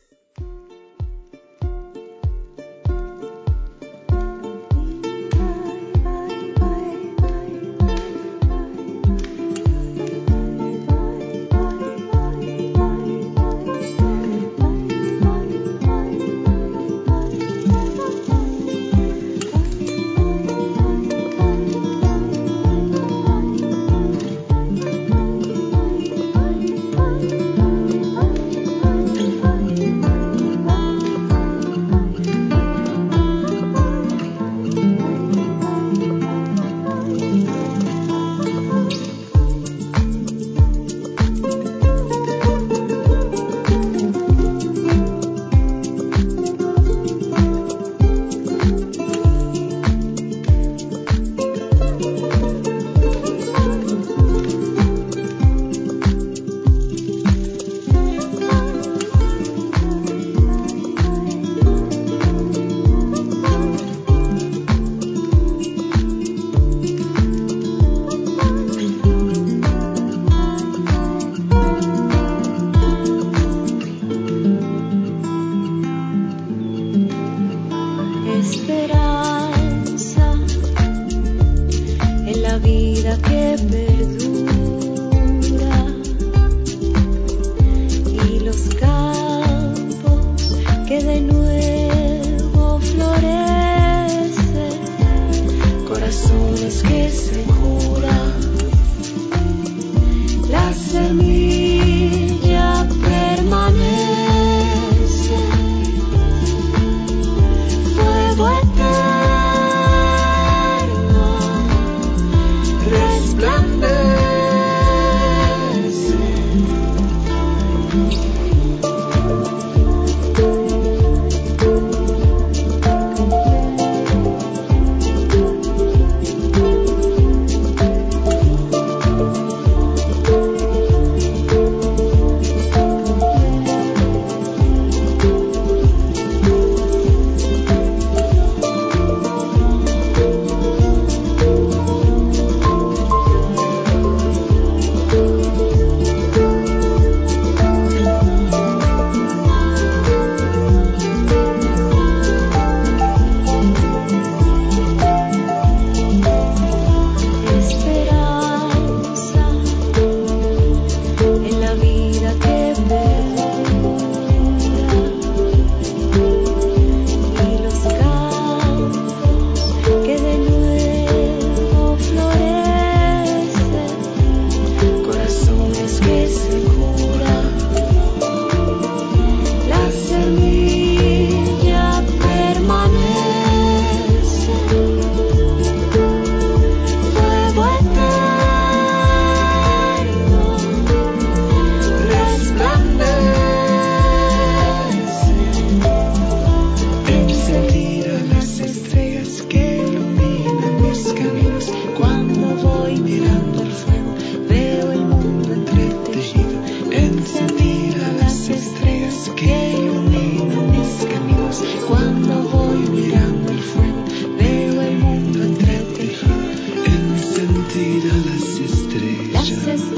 decir a las estrellas,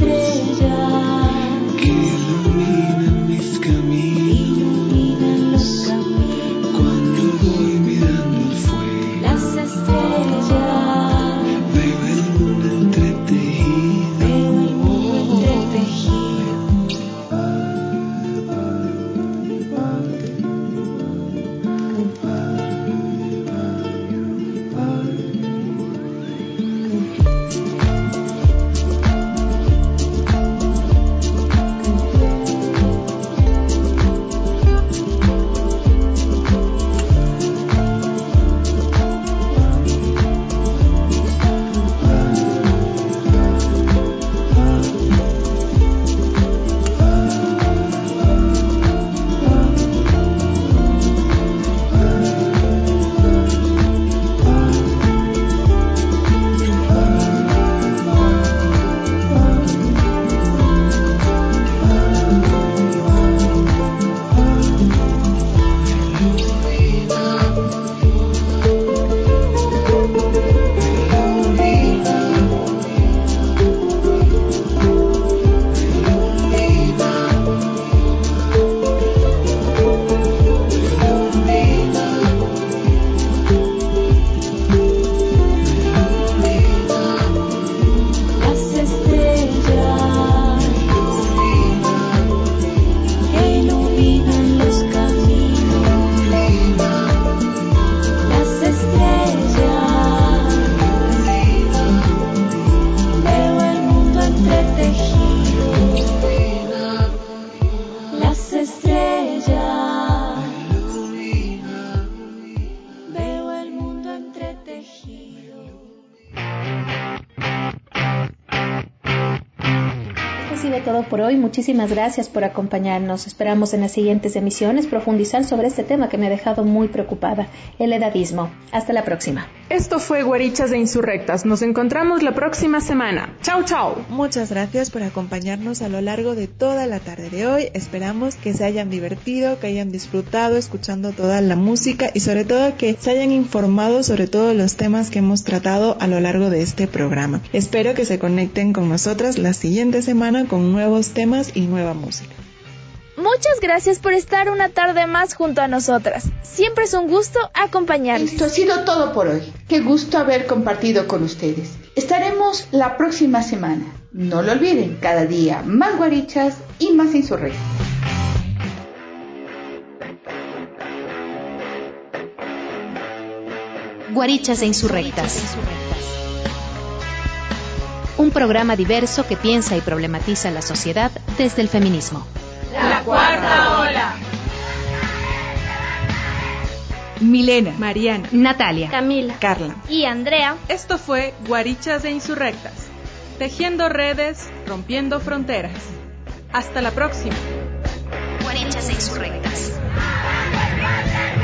que iluminan mis caminos, cuando voy mirando el fuego, las estrellas, veo el mundo entretejido, Todo por hoy. Muchísimas gracias por acompañarnos. Esperamos en las siguientes emisiones profundizar sobre este tema que me ha dejado muy preocupada, el edadismo. Hasta la próxima. Esto fue Guarichas de Insurrectas. Nos encontramos la próxima semana. Chau, chau. Muchas gracias por acompañarnos a lo largo de toda la tarde de hoy. Esperamos que se hayan divertido, que hayan disfrutado escuchando toda la música y sobre todo que se hayan informado sobre todos los temas que hemos tratado a lo largo de este programa. Espero que se conecten con nosotras la siguiente semana con nuevos temas y nueva música. Muchas gracias por estar una tarde más junto a nosotras. Siempre es un gusto acompañarles. Esto ha sido todo por hoy. Qué gusto haber compartido con ustedes. Estaremos la próxima semana. No lo olviden, cada día más guarichas y más insurrectas. Guarichas e Insurrectas. Un programa diverso que piensa y problematiza la sociedad desde el feminismo. La cuarta ola. Milena, Mariana, Natalia, Camila, Carla y Andrea. Esto fue Guarichas e Insurrectas. Tejiendo redes, rompiendo fronteras. Hasta la próxima. Guarichas e Insurrectas.